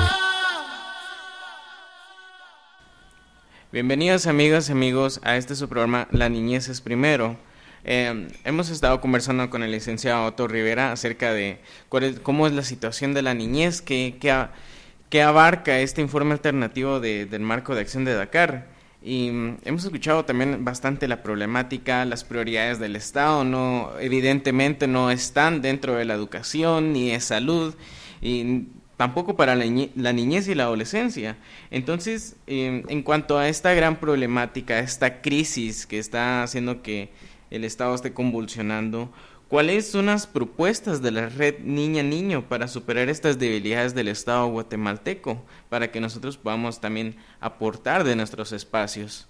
Bienvenidos amigas y amigos a este su programa La Niñez es Primero. Eh, hemos estado conversando con el licenciado Otto Rivera acerca de cuál es, cómo es la situación de la niñez, qué, qué, a- qué abarca este informe alternativo de- del marco de acción de Dakar. Y mm, hemos escuchado también bastante la problemática, las prioridades del Estado, no, evidentemente no están dentro de la educación ni de salud, y tampoco para la, niñe- la niñez y la adolescencia. Entonces, eh, en cuanto a esta gran problemática, esta crisis que está haciendo que el Estado esté convulsionando, ¿cuáles son las propuestas de la red Niña-Niño para superar estas debilidades del Estado guatemalteco, para que nosotros podamos también aportar de nuestros espacios?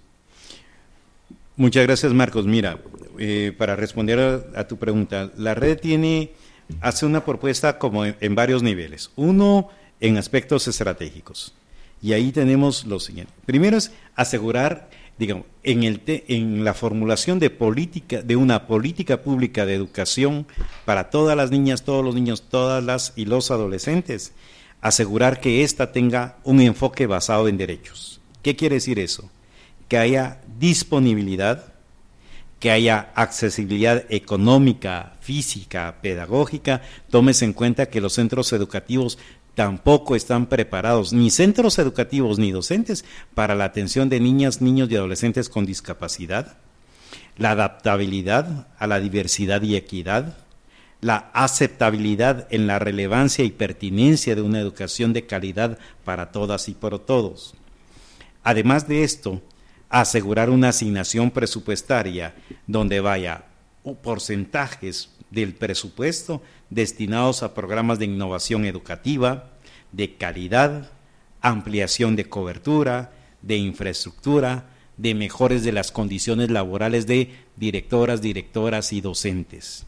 Muchas gracias, Marcos. Mira, eh, para responder a, a tu pregunta, la red tiene, hace una propuesta como en, en varios niveles. Uno, en aspectos estratégicos. Y ahí tenemos lo siguiente. Primero es asegurar, digamos, en, el te, en la formulación de política, de una política pública de educación para todas las niñas, todos los niños, todas las y los adolescentes, asegurar que ésta tenga un enfoque basado en derechos. ¿Qué quiere decir eso? Que haya disponibilidad, que haya accesibilidad económica, física, pedagógica. Tómese en cuenta que los centros educativos tampoco están preparados, ni centros educativos ni docentes, para la atención de niñas, niños y adolescentes con discapacidad, la adaptabilidad a la diversidad y equidad, la aceptabilidad en la relevancia y pertinencia de una educación de calidad para todas y por todos. Además de esto, asegurar una asignación presupuestaria donde vaya porcentajes del presupuesto destinados a programas de innovación educativa, de calidad, ampliación de cobertura, de infraestructura, de mejores de las condiciones laborales de directoras, directoras y docentes.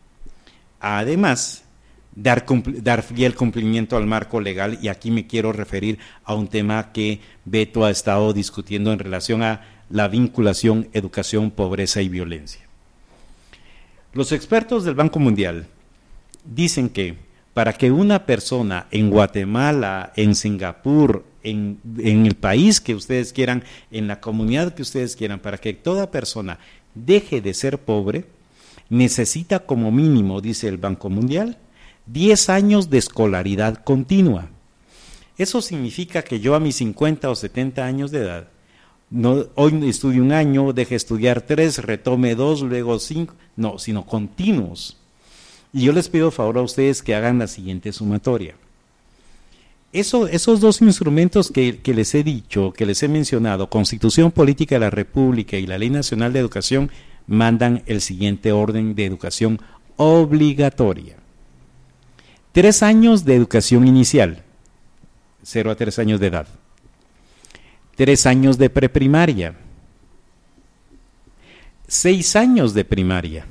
Además, dar, dar fiel cumplimiento al marco legal, y aquí me quiero referir a un tema que Beto ha estado discutiendo en relación a la vinculación educación, pobreza y violencia. Los expertos del Banco Mundial dicen que para que una persona en Guatemala, en Singapur, en, en el país que ustedes quieran, en la comunidad que ustedes quieran, para que toda persona deje de ser pobre, necesita como mínimo, dice el Banco Mundial, diez años de escolaridad continua. Eso significa que yo a mis cincuenta o setenta años de edad, no, hoy estudio un año, deje estudiar tres, retome dos, luego cinco, no, sino continuos. Y yo les pido favor a ustedes que hagan la siguiente sumatoria. Eso, esos dos instrumentos que, que les he dicho, que les he mencionado, Constitución Política de la República y la Ley Nacional de Educación, mandan el siguiente orden de educación obligatoria. Tres años de educación inicial, cero a tres años de edad. Tres años de preprimaria. Seis años de primaria.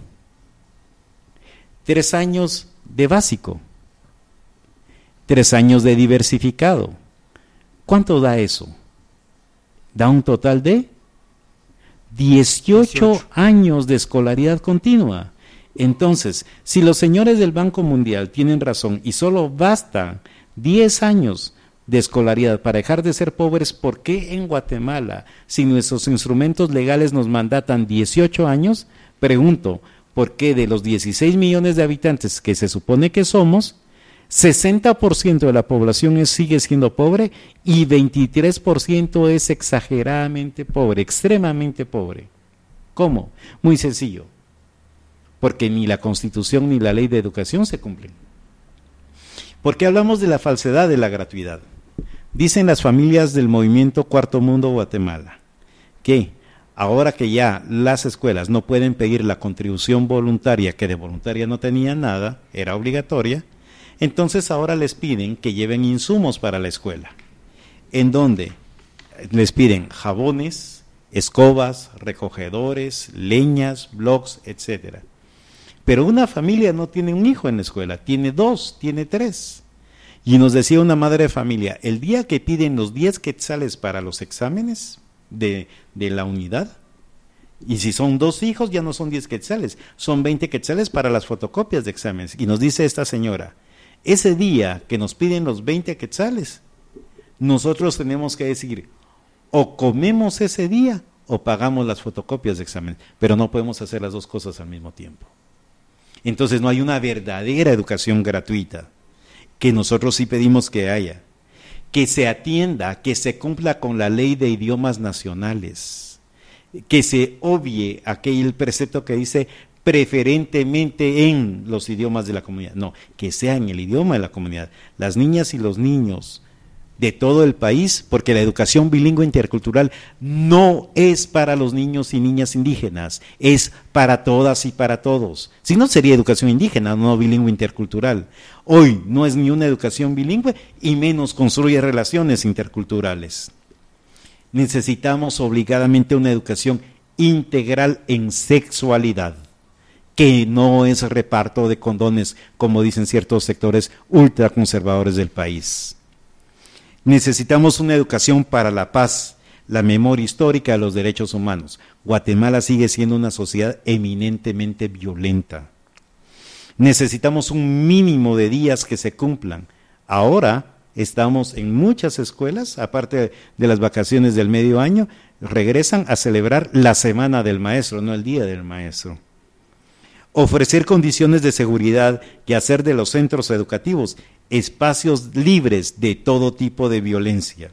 Tres años de básico. Tres años de diversificado. ¿Cuánto da eso? Da un total de dieciocho años de escolaridad continua. Entonces, si los señores del Banco Mundial tienen razón y solo bastan diez años de escolaridad para dejar de ser pobres, ¿por qué en Guatemala, si nuestros instrumentos legales nos mandatan dieciocho años? Pregunto, ¿por qué de los dieciséis millones de habitantes que se supone que somos, sesenta por ciento de la población es, sigue siendo pobre y veintitrés por ciento es exageradamente pobre, extremadamente pobre? ¿Cómo? Muy sencillo, porque ni la Constitución ni la Ley de Educación se cumplen. ¿Por qué hablamos de la falsedad de la gratuidad? Dicen las familias del movimiento Cuarto Mundo Guatemala que ahora que ya las escuelas no pueden pedir la contribución voluntaria, que de voluntaria no tenían nada, era obligatoria, entonces ahora les piden que lleven insumos para la escuela, en donde les piden jabones, escobas, recogedores, leñas, blocs, etcétera. Pero una familia no tiene un hijo en la escuela, tiene dos, tiene tres. Y nos decía una madre de familia, el día que piden los diez quetzales para los exámenes de, de la unidad, y si son dos hijos ya no son diez quetzales, son veinte quetzales para las fotocopias de exámenes. Y nos dice esta señora, ese día que nos piden los veinte quetzales, nosotros tenemos que decir, o comemos ese día o pagamos las fotocopias de exámenes, pero no podemos hacer las dos cosas al mismo tiempo. Entonces no hay una verdadera educación gratuita, que nosotros sí pedimos que haya, que se atienda, que se cumpla con la ley de idiomas nacionales, que se obvie aquel precepto que dice preferentemente en los idiomas de la comunidad, no, que sea en el idioma de la comunidad, las niñas y los niños de todo el país, porque la educación bilingüe intercultural no es para los niños y niñas indígenas, es para todas y para todos. Si no, sería educación indígena, no bilingüe intercultural. Hoy no es ni una educación bilingüe y menos construye relaciones interculturales. Necesitamos obligadamente una educación integral en sexualidad, que no es reparto de condones, como dicen ciertos sectores ultraconservadores del país. Necesitamos una educación para la paz, la memoria histórica de los derechos humanos. Guatemala sigue siendo una sociedad eminentemente violenta. Necesitamos un mínimo de días que se cumplan. Ahora estamos en muchas escuelas, aparte de las vacaciones del medio año, regresan a celebrar la Semana del Maestro, no el Día del Maestro. Ofrecer condiciones de seguridad y hacer de los centros educativos espacios libres de todo tipo de violencia.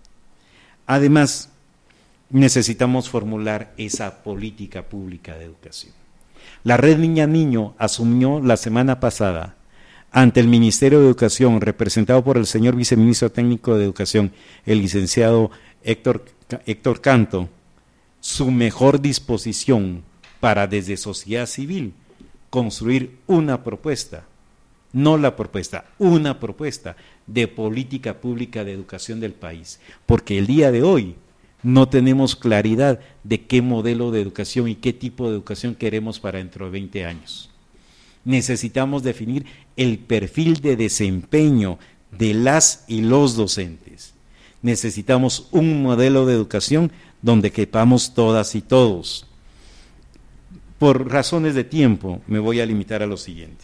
Además, necesitamos formular esa política pública de educación. La Red Niña Niño asumió la semana pasada ante el Ministerio de Educación, representado por el señor Viceministro Técnico de Educación, el licenciado Héctor, Héctor Canto, su mejor disposición para desde sociedad civil construir una propuesta, no la propuesta, una propuesta de política pública de educación del país, porque el día de hoy no tenemos claridad de qué modelo de educación y qué tipo de educación queremos para dentro de veinte años. Necesitamos definir el perfil de desempeño de las y los docentes. Necesitamos un modelo de educación donde quepamos todas y todos. Por razones de tiempo me voy a limitar a lo siguiente.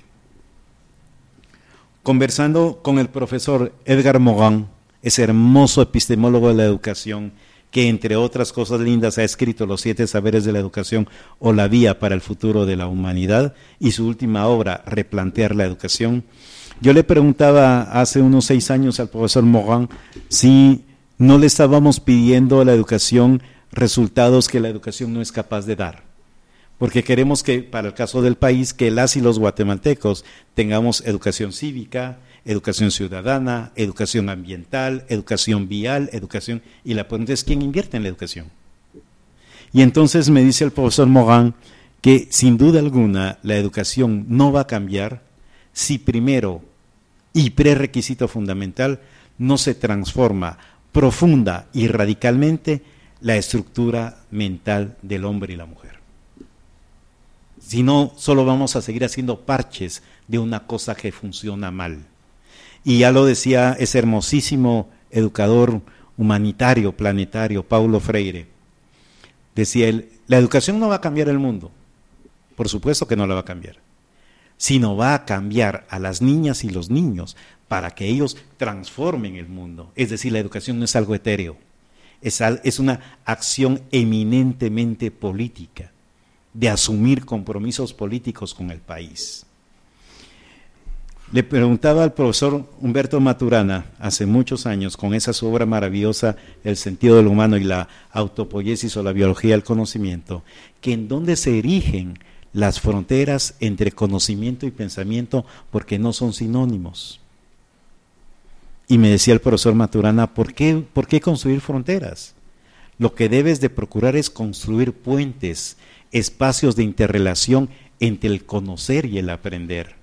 Conversando con el profesor Edgar Morin, ese hermoso epistemólogo de la educación, que entre otras cosas lindas ha escrito Los siete saberes de la educación o La vía para el futuro de la humanidad y su última obra, Replantear la educación, yo le preguntaba hace unos seis años al profesor Morin si no le estábamos pidiendo a la educación resultados que la educación no es capaz de dar. Porque queremos que, para el caso del país, que las y los guatemaltecos tengamos educación cívica, educación ciudadana, educación ambiental, educación vial, educación, y la pregunta es, ¿quién invierte en la educación? Y entonces me dice el profesor Morin que sin duda alguna la educación no va a cambiar si primero, y prerequisito fundamental, no se transforma profunda y radicalmente la estructura mental del hombre y la mujer. Si no, solo vamos a seguir haciendo parches de una cosa que funciona mal. Y ya lo decía ese hermosísimo educador humanitario, planetario, Paulo Freire. Decía él, la educación no va a cambiar el mundo, Por supuesto que no la va a cambiar, sino va a cambiar a las niñas y los niños para que ellos transformen el mundo. Es decir, la educación no es algo etéreo, es, al, es una acción eminentemente política, de asumir compromisos políticos con el país. Le preguntaba al profesor Humberto Maturana hace muchos años, con esa su obra maravillosa, El sentido del humano y la autopoiesis o la biología del conocimiento, que en dónde se erigen las fronteras entre conocimiento y pensamiento, porque no son sinónimos. Y me decía el profesor Maturana, ¿por qué, por qué construir fronteras? Lo que debes de procurar es construir puentes, espacios de interrelación entre el conocer y el aprender.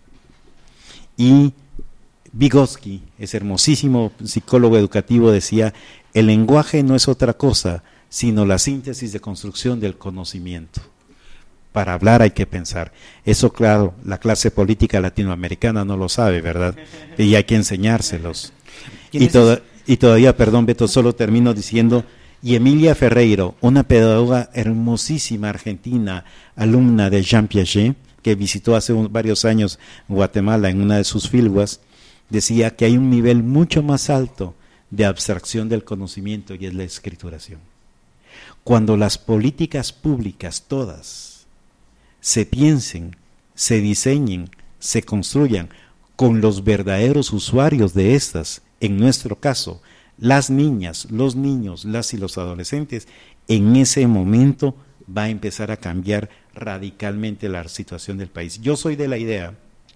Y Vygotsky, ese hermosísimo psicólogo educativo, decía, el lenguaje no es otra cosa, sino la síntesis de construcción del conocimiento. Para hablar hay que pensar. Eso, claro, la clase política latinoamericana no lo sabe, ¿verdad? Y hay que enseñárselos. Y, toda, y todavía, perdón, Beto, solo termino diciendo, y Emilia Ferreiro, una pedagoga hermosísima argentina, alumna de Jean Piaget, que visitó hace un, varios años Guatemala en una de sus filguas, decía que hay un nivel mucho más alto de abstracción del conocimiento y es la escrituración. Cuando las políticas públicas todas se piensen, se diseñen, se construyan con los verdaderos usuarios de estas, en nuestro caso, las niñas, los niños, las y los adolescentes, en ese momento va a empezar a cambiar radicalmente la situación del país. Yo soy de la idea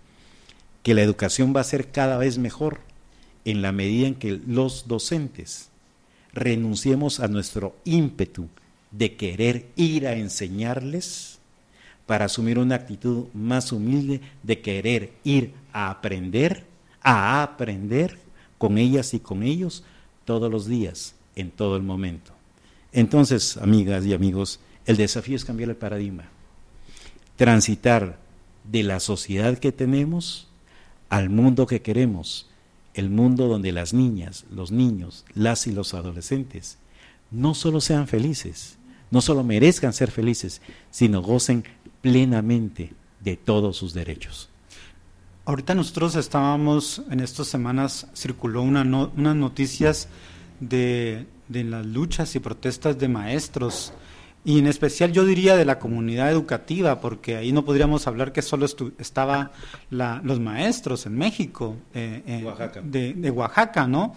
que la educación va a ser cada vez mejor en la medida en que los docentes renunciemos a nuestro ímpetu de querer ir a enseñarles para asumir una actitud más humilde de querer ir a aprender, a aprender con ellas y con ellos todos los días, en todo el momento. Entonces, amigas y amigos, el desafío es cambiar el paradigma, transitar de la sociedad que tenemos al mundo que queremos, el mundo donde las niñas, los niños, las y los adolescentes no solo sean felices, no solo merezcan ser felices, sino gocen plenamente de todos sus derechos. Ahorita nosotros estábamos, en estas semanas circuló una no, unas noticias de, de las luchas y protestas de maestros, y en especial yo diría de la comunidad educativa, porque ahí no podríamos hablar que solo estu- estaba la, los maestros en México, eh, eh, Oaxaca. De, de Oaxaca, ¿no?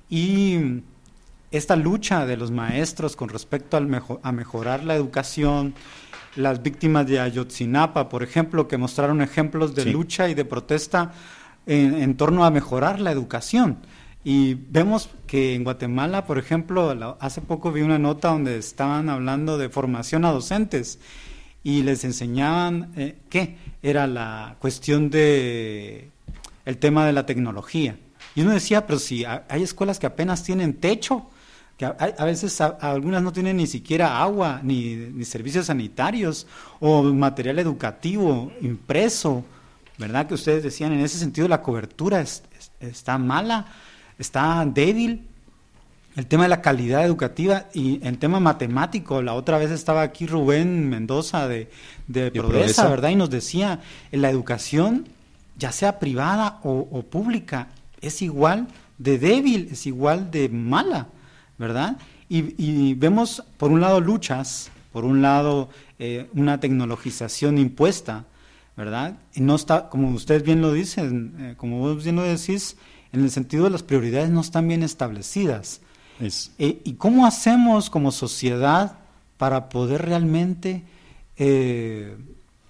Y esta lucha de los maestros con respecto al mejo- a mejorar la educación, las víctimas de Ayotzinapa, por ejemplo, que mostraron ejemplos de sí. lucha y de protesta en, en torno a mejorar la educación. Y vemos que en Guatemala, por ejemplo, la, hace poco vi una nota donde estaban hablando de formación a docentes y les enseñaban, eh, ¿qué? Era la cuestión de el tema de la tecnología. Y uno decía, pero si hay escuelas que apenas tienen techo, que a, a veces a, a algunas no tienen ni siquiera agua, ni, ni servicios sanitarios, o material educativo impreso, ¿verdad? Que ustedes decían, en ese sentido la cobertura es, es, está mala, está débil. El tema de la calidad educativa y el tema matemático, la otra vez estaba aquí Rubén Mendoza de, de Prodesa, ¿verdad? Y nos decía, la educación, ya sea privada o, o pública, es igual de débil, es igual de mala, ¿verdad? Y, y vemos, por un lado, luchas, por un lado, eh, una tecnologización impuesta, ¿verdad? Y no está, como ustedes bien lo dicen, eh, como vos bien lo decís, en el sentido de las prioridades no están bien establecidas. Es. Eh, ¿Y cómo hacemos como sociedad para poder realmente eh,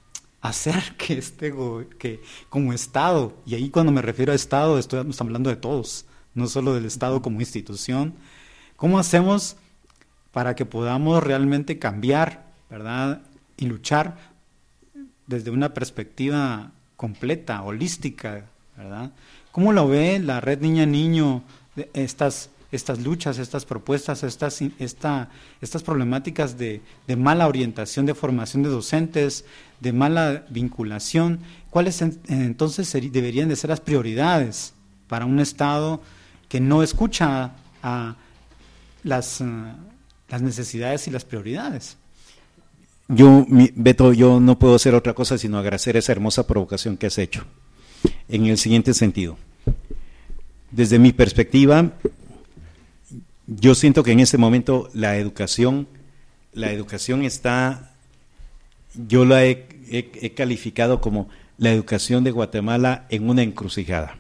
hacer que este que como Estado, y ahí cuando me refiero a Estado estoy estamos hablando de todos, no solo del Estado como institución, cómo hacemos para que podamos realmente cambiar, ¿verdad? Y luchar desde una perspectiva completa, holística, ¿verdad? ¿Cómo lo ve la Red Niña Niño, estas estas luchas, estas propuestas, estas esta, estas problemáticas de, de mala orientación, de formación de docentes, de mala vinculación? ¿Cuáles en, entonces ser, deberían de ser las prioridades para un Estado que no escucha a las, uh, las necesidades y las prioridades? yo, mi, Beto, yo no puedo hacer otra cosa sino agradecer esa hermosa provocación que has hecho, en el siguiente sentido. Desde mi perspectiva, yo siento que en este momento la educación, la educación está, yo la he, he, he calificado como la educación de Guatemala en una encrucijada.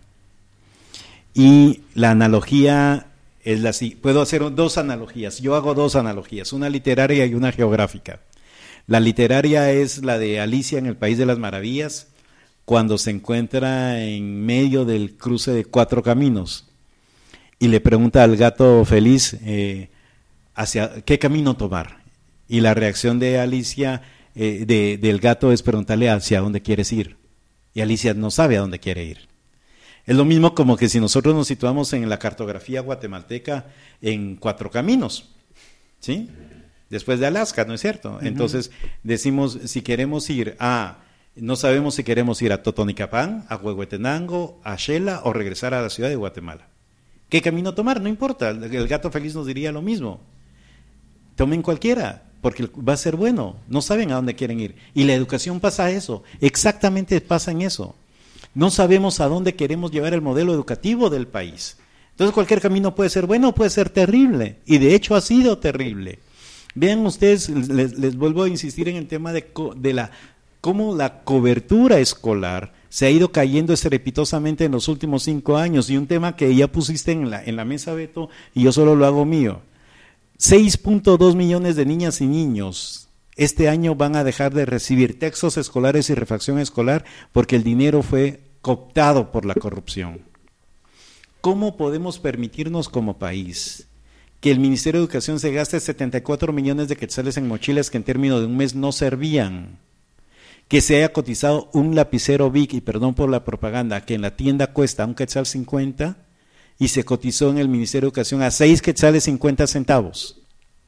Y la analogía es la siguiente, puedo hacer dos analogías, yo hago dos analogías, una literaria y una geográfica. La literaria es la de Alicia en el País de las Maravillas, cuando se encuentra en medio del cruce de cuatro caminos y le pregunta al gato feliz eh, hacia qué camino tomar. Y la reacción de Alicia, eh, de, del gato, es preguntarle hacia dónde quieres ir. Y Alicia no sabe a dónde quiere ir. Es lo mismo como que si nosotros nos situamos en la cartografía guatemalteca en cuatro caminos, ¿sí? Después de Alaska, ¿no es cierto? Uh-huh. Entonces decimos, si queremos ir a, no sabemos si queremos ir a Totonicapán, a Huehuetenango, a Xela o regresar a la ciudad de Guatemala. ¿Qué camino tomar? No importa, el gato feliz nos diría lo mismo. Tomen cualquiera, porque va a ser bueno, no saben a dónde quieren ir. Y la educación pasa eso, exactamente pasa en eso. No sabemos a dónde queremos llevar el modelo educativo del país. Entonces cualquier camino puede ser bueno o puede ser terrible, y de hecho ha sido terrible. Vean ustedes, les, les vuelvo a insistir en el tema de, de la cómo la cobertura escolar se ha ido cayendo estrepitosamente en los últimos cinco años, y un tema que ya pusiste en la, en la mesa, Beto, y yo solo lo hago mío. seis punto dos millones de niñas y niños este año van a dejar de recibir textos escolares y refacción escolar porque el dinero fue cooptado por la corrupción. ¿Cómo podemos permitirnos como país que el Ministerio de Educación se gaste setenta y cuatro millones de quetzales en mochilas que en términos de un mes no servían? Que se haya cotizado un lapicero Bic, y perdón por la propaganda, que en la tienda cuesta un quetzal cincuenta y se cotizó en el Ministerio de Educación a seis quetzales cincuenta centavos.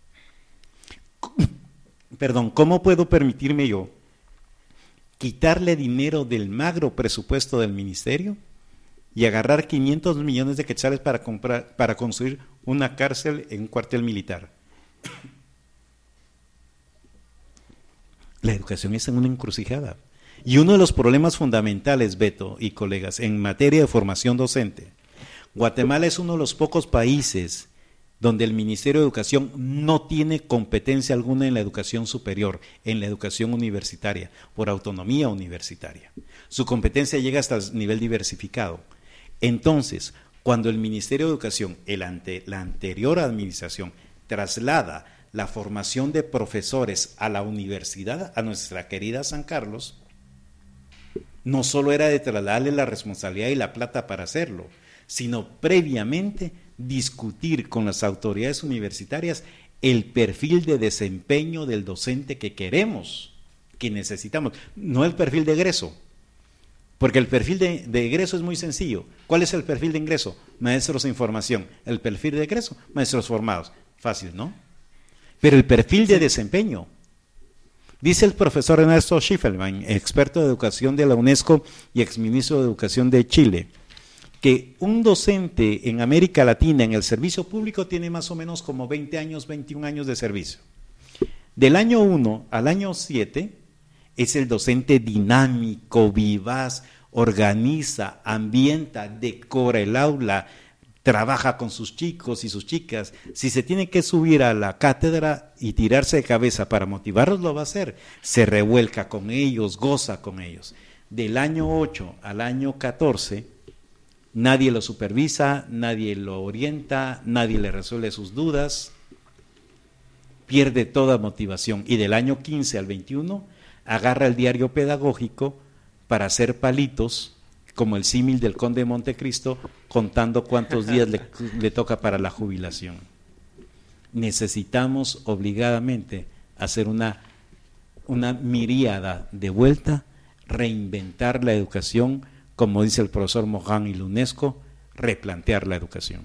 Perdón, ¿cómo puedo permitirme yo quitarle dinero del magro presupuesto del ministerio y agarrar quinientos millones de quetzales para comprar, para construir una cárcel en un cuartel militar? La educación está en una encrucijada. Y uno de los problemas fundamentales, Beto y colegas, en materia de formación docente, Guatemala es uno de los pocos países donde el Ministerio de Educación no tiene competencia alguna en la educación superior, en la educación universitaria, por autonomía universitaria. Su competencia llega hasta el nivel diversificado. Entonces, cuando el Ministerio de Educación, el ante, la anterior administración, traslada la formación de profesores a la universidad, a nuestra querida San Carlos, no solo era de trasladarle la responsabilidad y la plata para hacerlo, sino previamente discutir con las autoridades universitarias el perfil de desempeño del docente que queremos, que necesitamos, no el perfil de egreso, porque el perfil de, de egreso es muy sencillo. ¿Cuál es el perfil de ingreso? Maestros en formación. El perfil de egreso, maestros formados. Fácil, ¿no? Pero el perfil de desempeño, dice el profesor Ernesto Schiffelbein, experto de educación de la UNESCO y exministro de Educación de Chile, que un docente en América Latina en el servicio público tiene más o menos como veinte años, veintiún años de servicio. Del año uno al año siete es el docente dinámico, vivaz, organiza, ambienta, decora el aula, trabaja con sus chicos y sus chicas. Si se tiene que subir a la cátedra y tirarse de cabeza para motivarlos, lo va a hacer. Se revuelca con ellos, goza con ellos. Del año ocho al año catorce, nadie lo supervisa, nadie lo orienta, nadie le resuelve sus dudas, pierde toda motivación. Y del año quince al veintiuno, agarra el diario pedagógico para hacer palitos, como el símil del conde de Montecristo, contando cuántos días le, le toca para la jubilación. Necesitamos obligadamente hacer una, una miríada de vuelta, reinventar la educación, como dice el profesor Moján y la UNESCO, replantear la educación.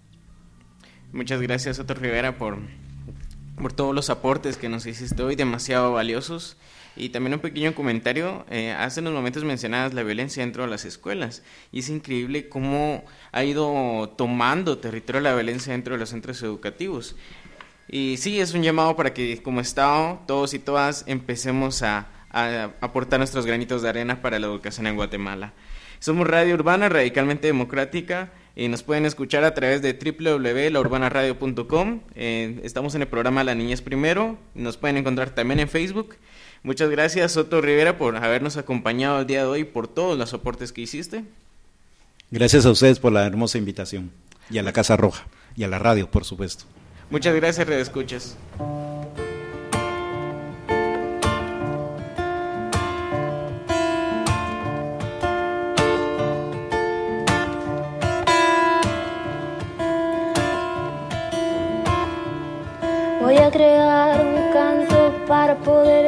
Muchas gracias, Otto Rivera, por, por todos los aportes que nos hiciste hoy, demasiado valiosos. Y también un pequeño comentario, eh, hace unos momentos mencionabas la violencia dentro de las escuelas, y es increíble cómo ha ido tomando territorio la violencia dentro de los centros educativos. Y sí, es un llamado para que como Estado, todos y todas empecemos a, a aportar nuestros granitos de arena para la educación en Guatemala. Somos Radio Urbana, radicalmente democrática, y nos pueden escuchar a través de doble u doble u doble u punto la urbana radio punto com. Eh, estamos en el programa La Niñez Primero, nos pueden encontrar también en Facebook. Muchas gracias, Otto Rivera, por habernos acompañado el día de hoy, por todos los aportes que hiciste. Gracias a ustedes por la hermosa invitación, y a la Casa Roja, y a la radio, por supuesto. Muchas gracias, redescuchas. Voy a crear un canto para poder